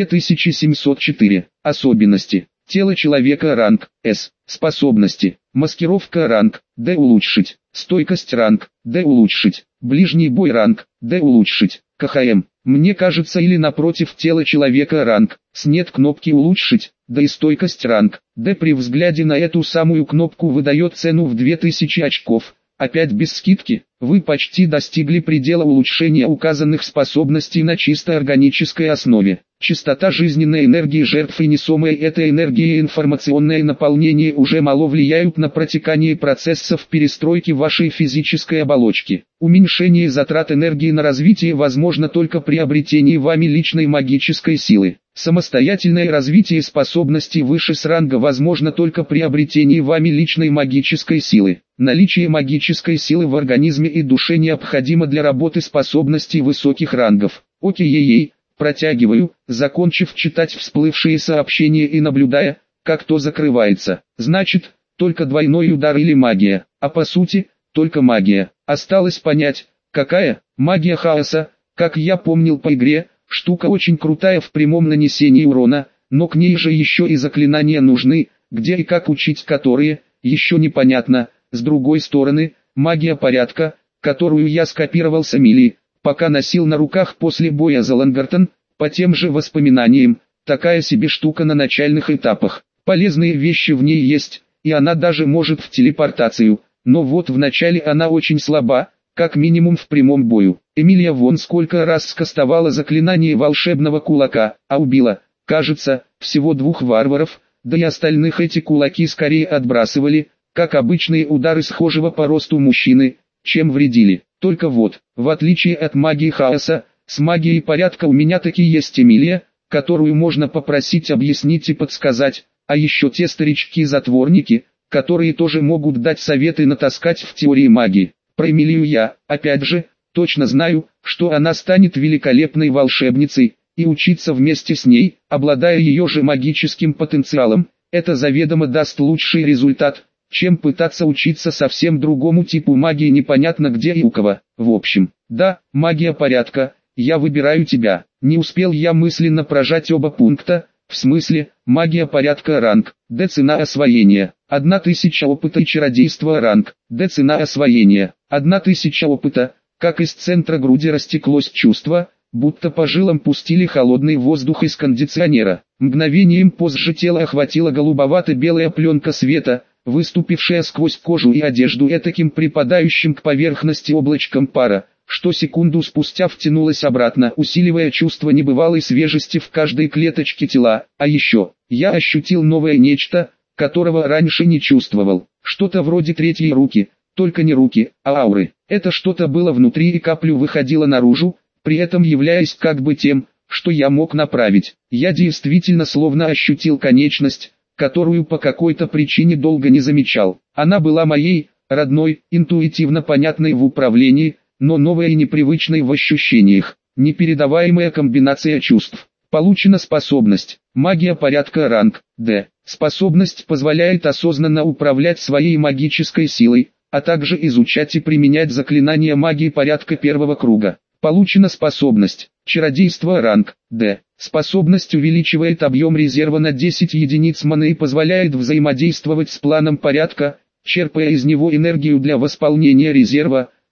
2704, особенности, тело человека ранг, С, способности, маскировка ранг, D улучшить, стойкость ранг, D улучшить, ближний бой ранг, D улучшить, КХМ, мне кажется или напротив тело человека ранг, с нет кнопки улучшить, да и стойкость ранг, D при взгляде на эту самую кнопку выдает цену в 2000 очков. Опять без скидки, вы почти достигли предела улучшения указанных способностей на чисто органической основе. Частота жизненной энергии жертв и несомая этой энергии и информационное наполнение уже мало влияют на протекание процессов перестройки вашей физической оболочки. Уменьшение затрат энергии на развитие возможно только при обретении вами личной магической силы. Самостоятельное развитие способностей выше с ранга возможно только при обретении вами личной магической силы. Наличие магической силы в организме и душе необходимо для работы способностей высоких рангов. Окей, протягиваю, закончив читать всплывшие сообщения и наблюдая, как то закрывается. Значит, только двойной удар или магия, а по сути, только магия. Осталось понять, какая магия хаоса, как я помнил по игре. Штука очень крутая в прямом нанесении урона, но к ней же еще и заклинания нужны, где и как учить которые, еще непонятно. С другой стороны, магия порядка, которую я скопировал с Эмилии, пока носил на руках после боя за Лангартон, по тем же воспоминаниям, такая себе штука на начальных этапах. Полезные вещи в ней есть, и она даже может в телепортацию, но вот в начале она очень слаба, как минимум в прямом бою. Эмилия вон сколько раз скастовала заклинание волшебного кулака, а убила, кажется, всего 2 варваров, да и остальных эти кулаки скорее отбрасывали, как обычные удары схожего по росту мужчины, чем вредили. Только вот, в отличие от магии хаоса, с магией порядка у меня таки есть Эмилия, которую можно попросить объяснить и подсказать, а еще те старички-затворники, которые тоже могут дать советы натаскать в теории магии. Про Эмилию я, опять же, точно знаю, что она станет великолепной волшебницей, и учиться вместе с ней, обладая ее же магическим потенциалом, это заведомо даст лучший результат, чем пытаться учиться совсем другому типу магии непонятно где и у кого. В общем, да, магия порядка, я выбираю тебя. Не успел я мысленно прожать оба пункта, в смысле, магия порядка ранг, D цена освоения, 1000 опыта и чародейство ранг, D цена освоения, 1000 опыта. Как из центра груди растеклось чувство, будто по жилам пустили холодный воздух из кондиционера. Мгновением позже тело охватила голубовато-белая пленка света, выступившая сквозь кожу и одежду этаким припадающим к поверхности облачком пара, что секунду спустя втянулось обратно, усиливая чувство небывалой свежести в каждой клеточке тела. А еще, я ощутил новое нечто, которого раньше не чувствовал, что-то вроде третьей руки. Только не руки, а ауры. Это что-то было внутри и каплю выходило наружу, при этом являясь как бы тем, что я мог направить. Я действительно словно ощутил конечность, которую по какой-то причине долго не замечал. Она была моей, родной, интуитивно понятной в управлении, но новой и непривычной в ощущениях. Непередаваемая комбинация чувств. Получена способность. Магия порядка ранг, D. Способность позволяет осознанно управлять своей магической силой, а также изучать и применять заклинания магии порядка первого круга. Получена способность, чародейство ранг, D. Способность увеличивает объем резерва на 10 единиц маны и позволяет взаимодействовать с планом порядка, черпая из него энергию для восполнения резерва,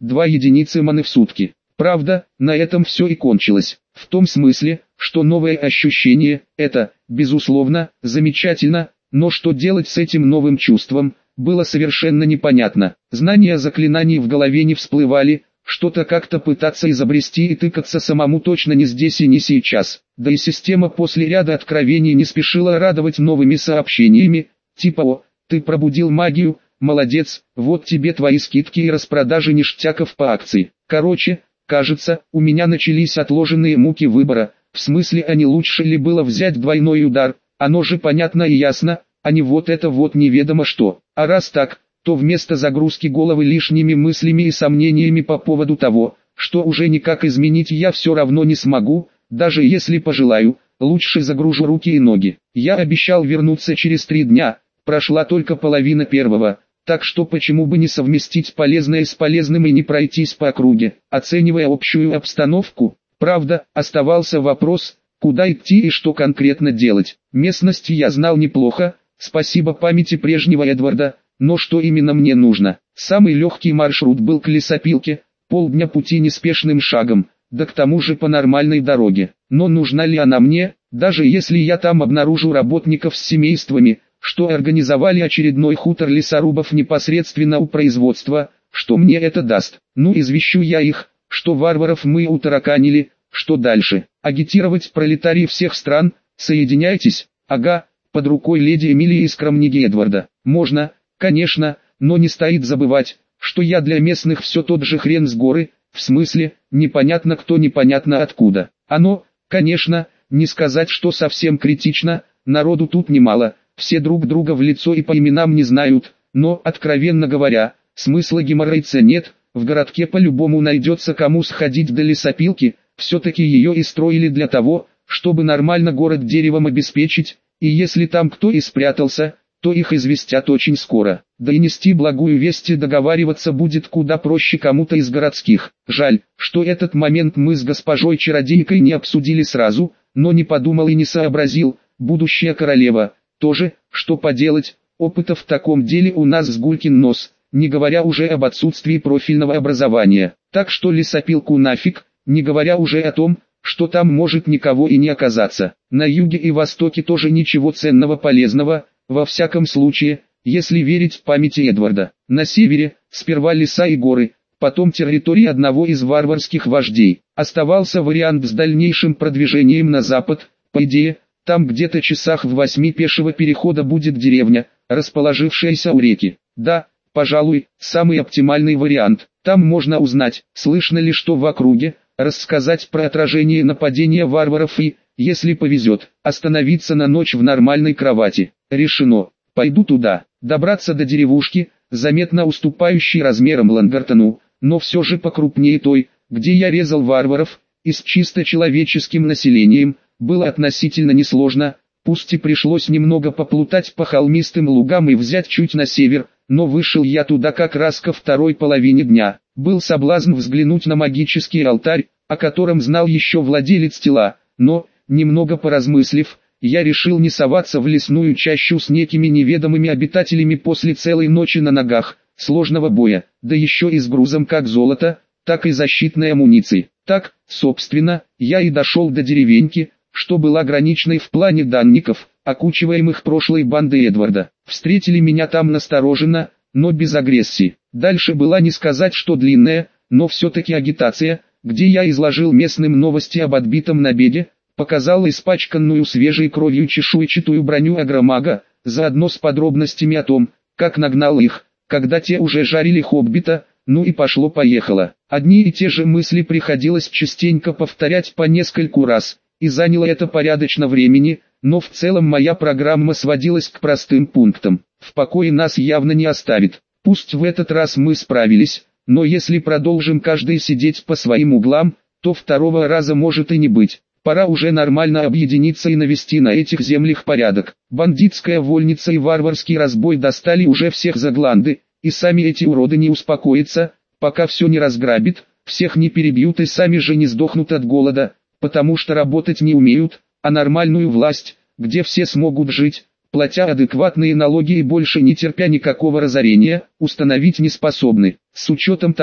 2 единицы маны в сутки. Правда, на этом все и кончилось. В том смысле, что новое ощущение – это, безусловно, замечательно, но что делать с этим новым чувством, было совершенно непонятно. Знания заклинаний в голове не всплывали, что-то как-то пытаться изобрести и тыкаться самому точно не здесь и не сейчас. Да и система после ряда откровений не спешила радовать новыми сообщениями, типа «О, ты пробудил магию, молодец, вот тебе твои скидки и распродажи ништяков по акции». Короче, кажется, у меня начались отложенные муки выбора, в смысле, а не лучше ли было взять двойной удар, оно же понятно и ясно, а не вот это вот неведомо что. А раз так, то вместо загрузки головы лишними мыслями и сомнениями по поводу того, что уже никак изменить я все равно не смогу, даже если пожелаю, лучше загружу руки и ноги. Я обещал вернуться через 3 дня, прошла только половина первого, так что почему бы не совместить полезное с полезным и не пройтись по округе, оценивая общую обстановку. Правда, оставался вопрос, куда идти и что конкретно делать. Местность я знал неплохо, спасибо памяти прежнего Эдварда, но что именно мне нужно? Самый легкий маршрут был к лесопилке, полдня пути неспешным шагом, да к тому же по нормальной дороге. Но нужна ли она мне, даже если я там обнаружу работников с семействами, что организовали очередной хутор лесорубов непосредственно у производства, что мне это даст? Ну, извещу я их, что варваров мы утараканили, что дальше? Агитировать пролетарии всех стран, соединяйтесь, ага, под рукой леди Эмилии из Крамниги Эдварда. Можно, конечно, но не стоит забывать, что я для местных все тот же хрен с горы, в смысле, непонятно кто непонятно откуда. Оно, конечно, не сказать, что совсем критично, народу тут немало, все друг друга в лицо и по именам не знают, но, откровенно говоря, смысла геморройца нет, в городке по-любому найдется кому сходить до лесопилки, все-таки ее и строили для того, чтобы нормально город деревом обеспечить, и если там кто и спрятался, то их известят очень скоро. Да и нести благую весть и договариваться будет куда проще кому-то из городских. Жаль, что этот момент мы с госпожой-чародейкой не обсудили сразу, но не подумал и не сообразил, будущая королева, тоже, что поделать, опыта в таком деле у нас с гулькин нос, не говоря уже об отсутствии профильного образования. Так что лесопилку нафиг, не говоря уже о том, что там может никого и не оказаться. На юге и востоке тоже ничего ценного полезного, во всяком случае, если верить памяти Эдварда. На севере, сперва леса и горы, потом территория одного из варварских вождей. Оставался вариант с дальнейшим продвижением на запад, по идее, там где-то часах в 8 пешего перехода будет деревня, расположившаяся у реки. Да, пожалуй, самый оптимальный вариант. Там можно узнать, слышно ли что в округе, рассказать про отражение нападения варваров и, если повезет, остановиться на ночь в нормальной кровати. Решено. Пойду туда. Добраться до деревушки, заметно уступающей размерам Лангартону, но все же покрупнее той, где я резал варваров, и с чисто человеческим населением, было относительно несложно, пусть и пришлось немного поплутать по холмистым лугам и взять чуть на север, но вышел я туда как раз ко второй половине дня. Был соблазн взглянуть на магический алтарь, о котором знал еще владелец тела, но, немного поразмыслив, я решил не соваться в лесную чащу с некими неведомыми обитателями после целой ночи на ногах, сложного боя, да еще и с грузом как золота, так и защитной амуниции. Так, собственно, я и дошел до деревеньки, что была граничной в плане данников, окучиваемых прошлой бандой Эдварда. Встретили меня там настороженно, но без агрессии. Дальше была не сказать, что длинная, но все-таки агитация, где я изложил местным новости об отбитом набеге, показал испачканную свежей кровью чешуйчатую броню агромага, заодно с подробностями о том, как нагнал их, когда те уже жарили хоббита, ну и пошло-поехало. Одни и те же мысли приходилось частенько повторять по нескольку раз, и заняло это порядочно времени, но в целом моя программа сводилась к простым пунктам. В покое нас явно не оставит. Пусть в этот раз мы справились, но если продолжим каждый сидеть по своим углам, то второго раза может и не быть. Пора уже нормально объединиться и навести на этих землях порядок. Бандитская вольница и варварский разбой достали уже всех за гланды, и сами эти уроды не успокоятся, пока все не разграбят, всех не перебьют и сами же не сдохнут от голода, потому что работать не умеют, а нормальную власть, где все смогут жить, платя адекватные налоги и больше не терпя никакого разорения, установить не способны. С учетом того,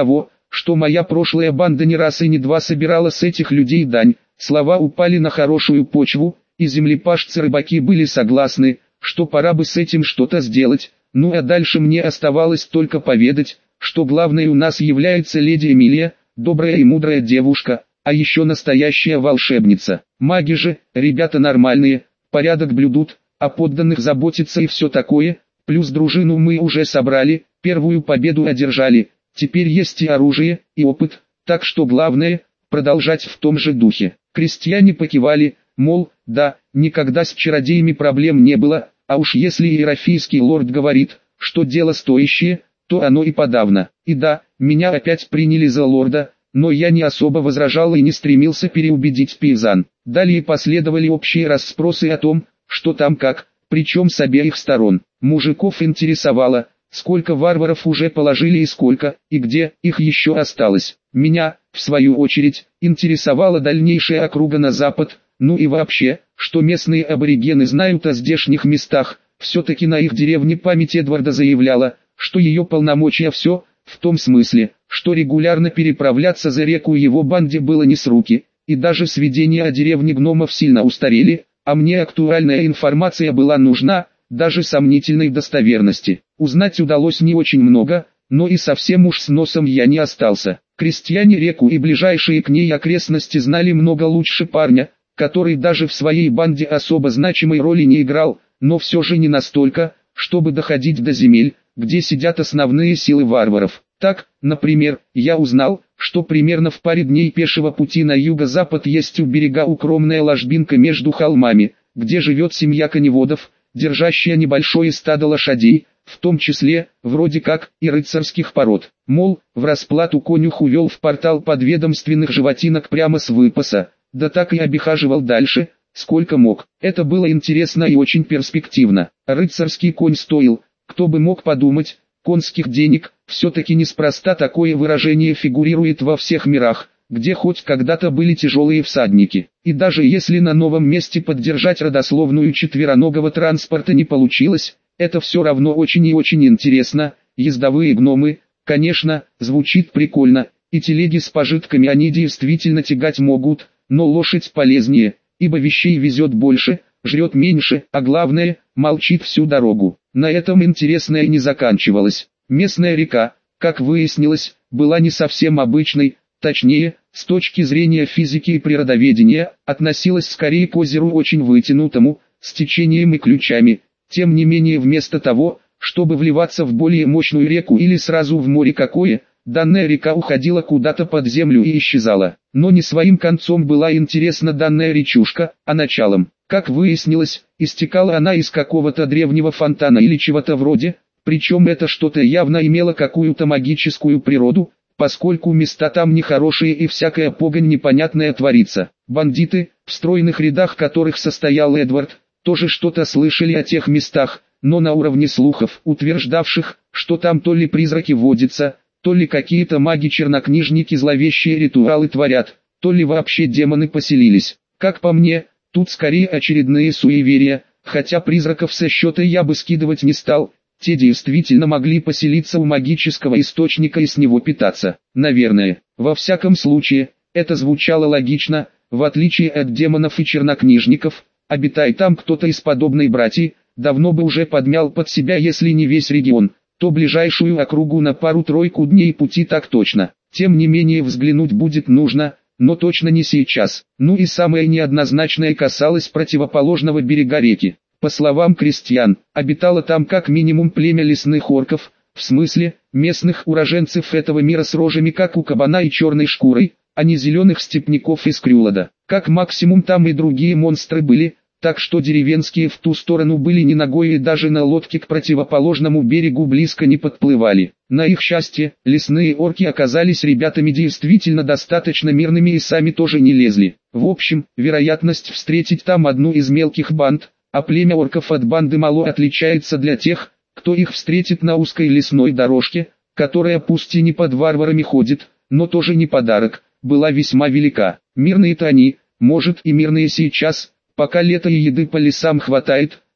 что моя прошлая банда не раз и не два собирала с этих людей дань. Слова упали на хорошую почву, и землепашцы-рыбаки были согласны, что пора бы с этим что-то сделать. Ну а дальше мне оставалось только поведать, что главной у нас является леди Эмилия, добрая и мудрая девушка, а еще настоящая волшебница. Маги же, ребята нормальные, порядок блюдут, о подданных заботятся и все такое, плюс дружину мы уже собрали, первую победу одержали, теперь есть и оружие, и опыт, так что главное, продолжать в том же духе. Крестьяне покивали, мол, да, никогда с чародеями проблем не было, а уж если иерофийский лорд говорит, что дело стоящее, то оно и подавно. И да, меня опять приняли за лорда, но я не особо возражал и не стремился переубедить пейзан. Далее последовали общие расспросы о том, что там как, причем с обеих сторон. Мужиков интересовало, сколько варваров уже положили и сколько, и где их еще осталось. Меня, в свою очередь, интересовала дальнейшая округа на запад, ну и вообще, что местные аборигены знают о здешних местах. Все-таки на их деревне память Эдварда заявляла, что ее полномочия все, в том смысле, что регулярно переправляться за реку его банде было не с руки, и даже сведения о деревне гномов сильно устарели, а мне актуальная информация была нужна, даже сомнительной достоверности. Узнать удалось не очень много, но и совсем уж с носом я не остался. Крестьяне реку и ближайшие к ней окрестности знали много лучше парня, который даже в своей банде особо значимой роли не играл, но все же не настолько, чтобы доходить до земель, где сидят основные силы варваров. Так, например, я узнал, что примерно в паре дней пешего пути на юго-запад есть у берега укромная ложбинка между холмами, где живет семья коневодов, держащая небольшое стадо лошадей, в том числе, вроде как, и рыцарских пород. Мол, в расплату конюх увел в портал подведомственных животинок прямо с выпаса, да так и обихаживал дальше, сколько мог. Это было интересно и очень перспективно. Рыцарский конь стоил, кто бы мог подумать, конских денег. Все-таки неспроста такое выражение фигурирует во всех мирах, где хоть когда-то были тяжелые всадники. И даже если на новом месте поддержать родословную четвероногого транспорта не получилось, это все равно очень и очень интересно. Ездовые гномы, конечно, звучит прикольно, и телеги с пожитками они действительно тягать могут, но лошадь полезнее, ибо вещей везет больше, жрет меньше, а главное, молчит всю дорогу. На этом интересное не заканчивалось. Местная река, как выяснилось, была не совсем обычной, точнее, с точки зрения физики и природоведения, относилась скорее к озеру очень вытянутому, с течением и ключами. Тем не менее вместо того, чтобы вливаться в более мощную реку или сразу в море какое, данная река уходила куда-то под землю и исчезала. Но не своим концом была интересна данная речушка, а началом. Как выяснилось, истекала она из какого-то древнего фонтана или чего-то вроде, причем это что-то явно имело какую-то магическую природу, поскольку места там нехорошие и всякая погонь непонятная творится. Бандиты, в стройных рядах которых состоял Эдвард, тоже что-то слышали о тех местах, но на уровне слухов, утверждавших, что там то ли призраки водятся, то ли какие-то маги-чернокнижники зловещие ритуалы творят, то ли вообще демоны поселились. Как по мне, тут скорее очередные суеверия, хотя призраков со счета я бы скидывать не стал, те действительно могли поселиться у магического источника и с него питаться. Наверное, во всяком случае, это звучало логично, в отличие от демонов и чернокнижников, обитай там кто-то из подобной братьи, давно бы уже подмял под себя если не весь регион, то ближайшую округу на пару-тройку дней пути так точно. Тем не менее взглянуть будет нужно, но точно не сейчас. Ну и самое неоднозначное касалось противоположного берега реки. По словам крестьян, обитало там как минимум племя лесных орков, в смысле, местных уроженцев этого мира с рожами как у кабана и черной шкурой, а не зеленых степняков из Крюлада. Как максимум там и другие монстры были, так что деревенские в ту сторону были не ногой и даже на лодке к противоположному берегу близко не подплывали. На их счастье, лесные орки оказались ребятами действительно достаточно мирными и сами тоже не лезли. В общем, вероятность встретить там одну из мелких банд, а племя орков от банды мало отличается для тех, кто их встретит на узкой лесной дорожке, которая пусть и не под варварами ходит, но тоже не подарок, была весьма велика. Мирные-то они, может и мирные сейчас, пока лето и еды по лесам хватает,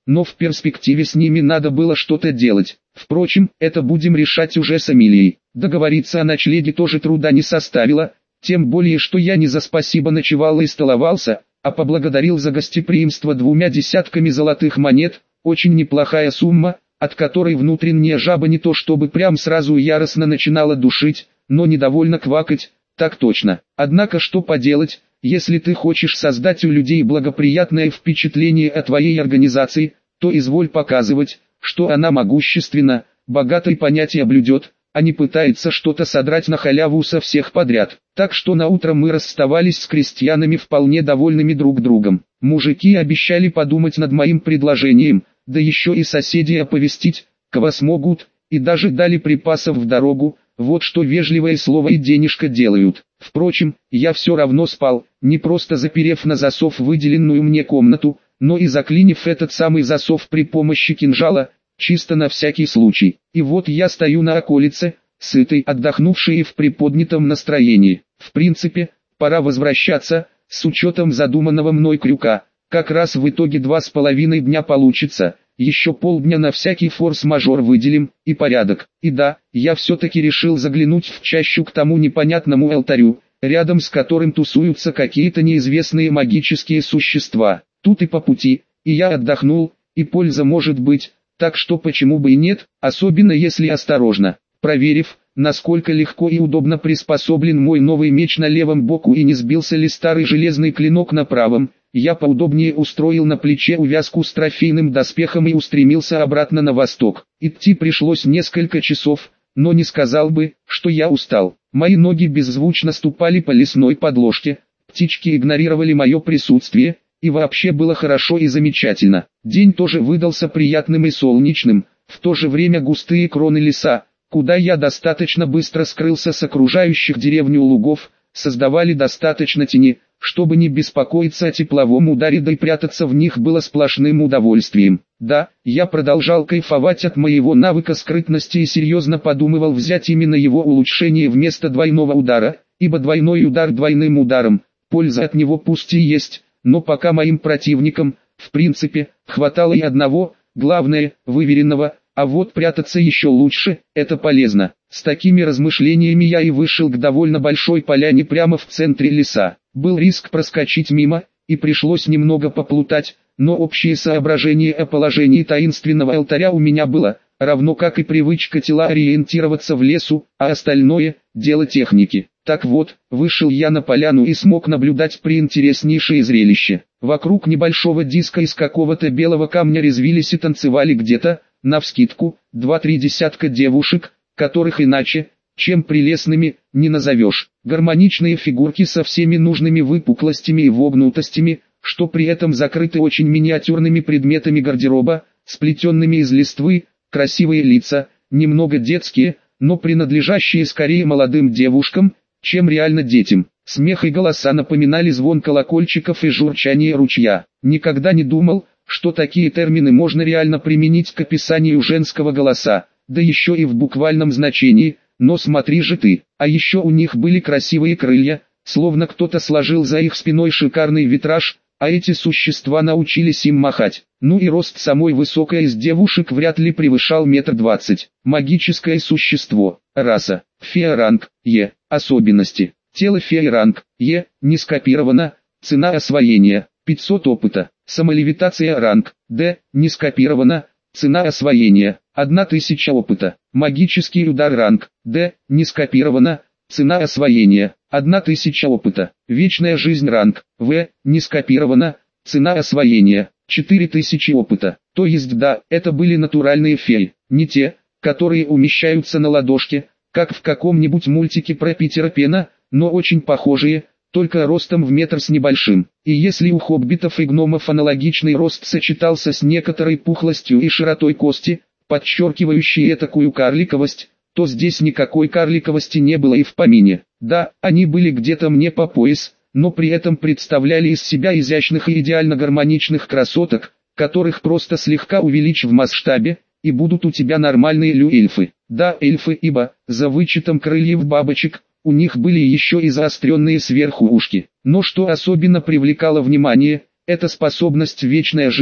но в перспективе с ними надо было что-то делать. Впрочем, это будем решать уже с Эмилией. Договориться о ночлеге тоже труда не составило, тем более что я не за спасибо ночевал и столовался, а поблагодарил за гостеприимство 2 десятками золотых монет, очень неплохая сумма, от которой внутренняя жаба не то чтобы прям сразу яростно начинала душить, но недовольно квакать, так точно. Однако что поделать, если ты хочешь создать у людей благоприятное впечатление о твоей организации, то изволь показывать, что она могущественна, богата и понятия блюдет, а не пытается что-то содрать на халяву со всех подряд. Так что на утро мы расставались с крестьянами вполне довольными друг другом. Мужики обещали подумать над моим предложением, да еще и соседей оповестить, кого смогут, и даже дали припасов в дорогу. Вот что вежливое слово и денежка делают. Впрочем, я все равно спал, не просто заперев на засов выделенную мне комнату, но и заклинив этот самый засов при помощи кинжала, чисто на всякий случай. И вот я стою на околице, сытый, отдохнувший и в приподнятом настроении. В принципе, пора возвращаться, с учетом задуманного мной крюка. Как раз в итоге 2,5 дня получится. Еще полдня на всякий форс-мажор выделим, и порядок. И да, я все-таки решил заглянуть в чащу к тому непонятному алтарю, рядом с которым тусуются какие-то неизвестные магические существа. Тут и по пути, и я отдохнул, и польза может быть, так что почему бы и нет, особенно если осторожно. Проверив, насколько легко и удобно приспособлен мой новый меч на левом боку и не сбился ли старый железный клинок на правом, я поудобнее устроил на плече увязку с трофейным доспехом и устремился обратно на восток. Идти пришлось несколько часов, но не сказал бы, что я устал. Мои ноги беззвучно ступали по лесной подложке, птички игнорировали мое присутствие, и вообще было хорошо и замечательно. День тоже выдался приятным и солнечным, в то же время густые кроны леса, куда я достаточно быстро скрылся с окружающих деревню лугов, создавали достаточно тени, чтобы не беспокоиться о тепловом ударе, да и прятаться в них было сплошным удовольствием. Да, я продолжал кайфовать от моего навыка скрытности и серьезно подумывал взять именно его улучшение вместо двойного удара, ибо двойной удар двойным ударом, польза от него пусть и есть, но пока моим противникам, в принципе, хватало и одного, главное, выверенного, а вот прятаться еще лучше, это полезно. С такими размышлениями я и вышел к довольно большой поляне прямо в центре леса. Был риск проскочить мимо, и пришлось немного поплутать, но общее соображение о положении таинственного алтаря у меня было, равно как и привычка тела ориентироваться в лесу, а остальное – дело техники. Так вот, вышел я на поляну и смог наблюдать приинтереснейшее зрелище. Вокруг небольшого диска из какого-то белого камня резвились и танцевали где-то, навскидку, 2-3 десятка девушек, которых иначе, чем прелестными, не назовешь. Гармоничные фигурки со всеми нужными выпуклостями и вогнутостями, что при этом закрыты очень миниатюрными предметами гардероба, сплетенными из листвы, красивые лица, немного детские, но принадлежащие скорее молодым девушкам, чем реально детям. Смех и голоса напоминали звон колокольчиков и журчание ручья. Никогда не думал, что такие термины можно реально применить к описанию женского голоса, да еще и в буквальном значении, но смотри же ты. А еще у них были красивые крылья, словно кто-то сложил за их спиной шикарный витраж, а эти существа научились им махать. Ну и рост самой высокой из девушек вряд ли превышал 1,20 м. Магическое существо. Раса. Фея ранг. Е. Особенности. Тело феи ранг. Е. Не скопировано. Цена освоения. 500 опыта. Самолевитация ранг. Д. Не скопировано. Цена освоения. 1000 опыта. Магический удар ранг. Д. Не скопировано. Цена освоения. 1000 опыта. Вечная жизнь ранг. В. Не скопировано. Цена освоения. 4000 опыта. То есть да, это были натуральные феи. Не те, которые умещаются на ладошке, как в каком-нибудь мультике про Питера Пена, но очень похожие, только ростом в метр с небольшим. И если у хоббитов и гномов аналогичный рост сочетался с некоторой пухлостью и широтой кости, подчеркивающей этакую карликовость, то здесь никакой карликовости не было и в помине. Да, они были где-то мне по пояс, но при этом представляли из себя изящных и идеально гармоничных красоток, которых просто слегка увеличь в масштабе, и будут у тебя нормальные эльфы. Да, эльфы, ибо, за вычетом крыльев бабочек, у них были еще и заостренные сверху ушки. Но что особенно привлекало внимание, это способность вечная жизнь,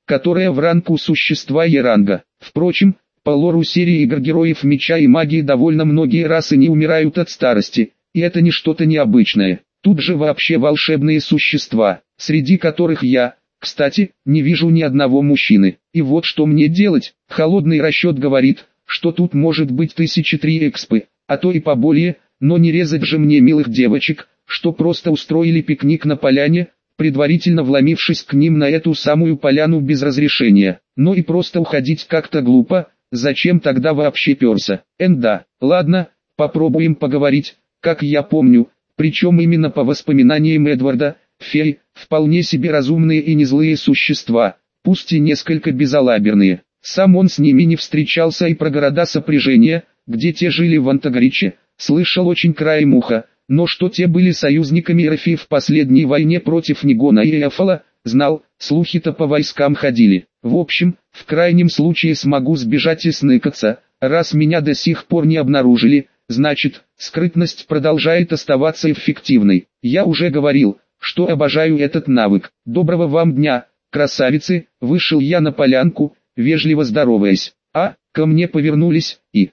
которая в ранг существа Е-ранга. Впрочем, по лору серии игр героев меча и магии довольно многие расы не умирают от старости, и это не что-то необычное. Тут же вообще волшебные существа, среди которых я, кстати, не вижу ни одного мужчины. И вот что мне делать? Холодный расчет говорит, что тут может быть 1003 экспы, а то и поболее, но не резать же мне милых девочек, что просто устроили пикник на поляне, предварительно вломившись к ним на эту самую поляну без разрешения. Но и просто уходить как-то глупо, зачем тогда вообще перся? Да, ладно, попробуем поговорить, как я помню, причем именно по воспоминаниям Эдварда, феи, вполне себе разумные и не злые существа, пусть и несколько безалаберные. Сам он с ними не встречался и про города сопряжения, где те жили в Антагориче, слышал очень краем уха, но что те были союзниками Эрафи в последней войне против Нигона и Эфала, знал, слухи-то по войскам ходили. В общем, в крайнем случае смогу сбежать и сныкаться, раз меня до сих пор не обнаружили, значит, скрытность продолжает оставаться эффективной. Я уже говорил, что обожаю этот навык. Доброго вам дня, красавицы, вышел я на полянку, вежливо здороваясь. Ко мне повернулись, и,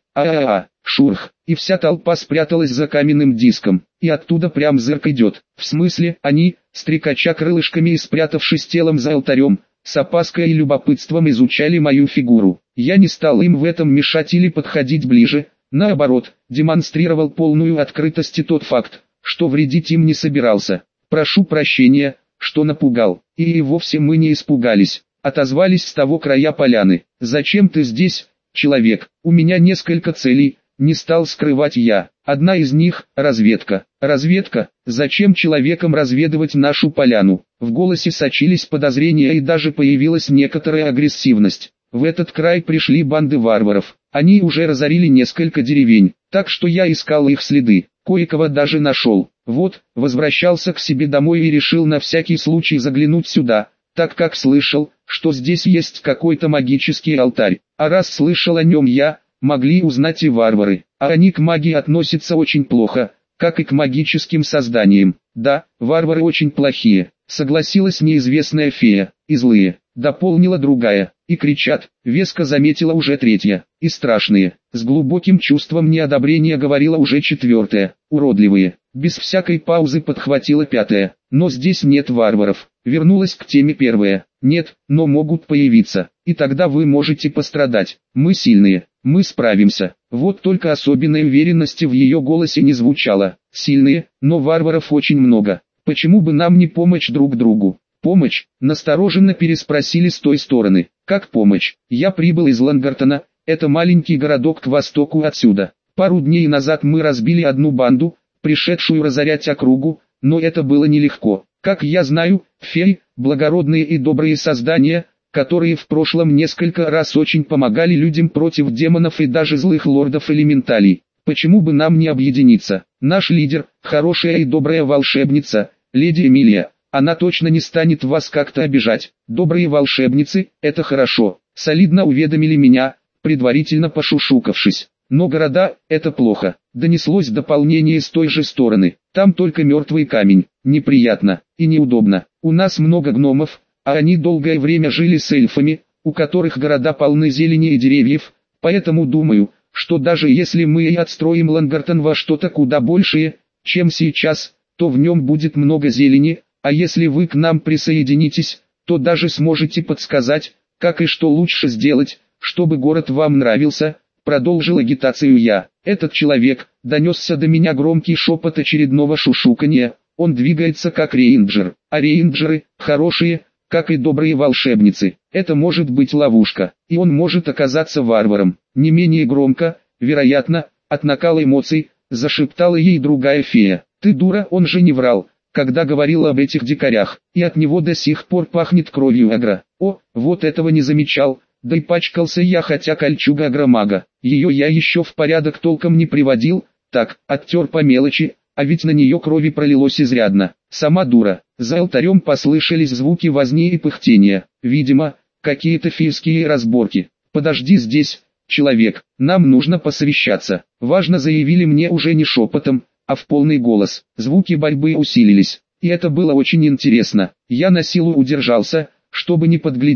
шурх, и вся толпа спряталась за каменным диском, и оттуда прям зырк идет. В смысле, они, стрекача крылышками и спрятавшись телом за алтарем, с опаской и любопытством изучали мою фигуру. Я не стал им в этом мешать или подходить ближе, наоборот, демонстрировал полную открытость и тот факт, что вредить им не собирался. Прошу прощения, что напугал, и вовсе мы не испугались, отозвались с того края поляны. Зачем ты здесь, человек? У меня несколько целей, не стал скрывать я. Одна из них – разведка. Разведка? Зачем человекам разведывать нашу поляну? В голосе сочились подозрения и даже появилась некоторая агрессивность. В этот край пришли банды варваров. Они уже разорили несколько деревень, так что я искал их следы. Кое-кого даже нашел. Вот, возвращался к себе домой и решил на всякий случай заглянуть сюда, так как слышал, что здесь есть какой-то магический алтарь. А раз слышал о нем я, могли узнать и варвары. А они к магии относятся очень плохо, как и к магическим созданиям. Да, варвары очень плохие, согласилась неизвестная фея, и злые, дополнила другая, и кричат, веско заметила уже третья, и страшные, с глубоким чувством неодобрения говорила уже четвертая, уродливые, без всякой паузы подхватила пятая, но здесь нет варваров, вернулась к теме первая, нет, но могут появиться, и тогда вы можете пострадать, мы сильные, мы справимся. Вот только особенной уверенности в ее голосе не звучало. Сильные, но варваров очень много. Почему бы нам не помочь друг другу? Помощь? Настороженно переспросили с той стороны. Как помощь? Я прибыл из Лангартона, это маленький городок к востоку отсюда. Пару дней назад мы разбили одну банду, пришедшую разорять округу, но это было нелегко. Как я знаю, феи, благородные и добрые создания, которые в прошлом несколько раз очень помогали людям против демонов и даже злых лордов-элементалей. Почему бы нам не объединиться? Наш лидер, хорошая и добрая волшебница, леди Эмилия, она точно не станет вас как-то обижать. Добрые волшебницы, это хорошо, солидно уведомили меня, предварительно пошушукавшись. Но города, это плохо. Донеслось дополнение с той же стороны. Там только мертвый камень. Неприятно и неудобно. У нас много гномов, а они долгое время жили с эльфами, у которых города полны зелени и деревьев, поэтому думаю, что даже если мы и отстроим Лангартон во что-то куда большее, чем сейчас, то в нем будет много зелени, а если вы к нам присоединитесь, то даже сможете подсказать, как и что лучше сделать, чтобы город вам нравился, продолжил агитацию я. Этот человек, донесся до меня громкий шепот очередного шушуканья, он двигается как рейнджер, а рейнджеры, хорошие, как и добрые волшебницы, это может быть ловушка, и он может оказаться варваром. Не менее громко, вероятно, от накала эмоций, зашептала ей другая фея. Ты дура, он же не врал, когда говорил об этих дикарях, и от него до сих пор пахнет кровью агро. О, вот этого не замечал, да и пачкался я, хотя кольчуга агромага, ее я еще в порядок толком не приводил, так, оттер по мелочи, а ведь на нее крови пролилось изрядно. Сама дура. За алтарем послышались звуки возни и пыхтения. Видимо, какие-то фейские разборки. Подожди здесь, человек, нам нужно посовещаться. Важно, заявили мне уже не шепотом, а в полный голос. Звуки борьбы усилились. И это было очень интересно. Я на силу удержался, чтобы не подглядеть,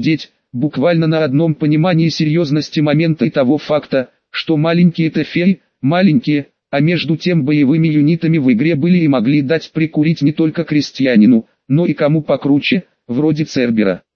буквально на одном понимании серьезности момента и того факта, что маленькие трофеи, маленькие, а между тем боевыми юнитами в игре были и могли дать прикурить не только крестьянину, но и кому покруче, вроде Цербера.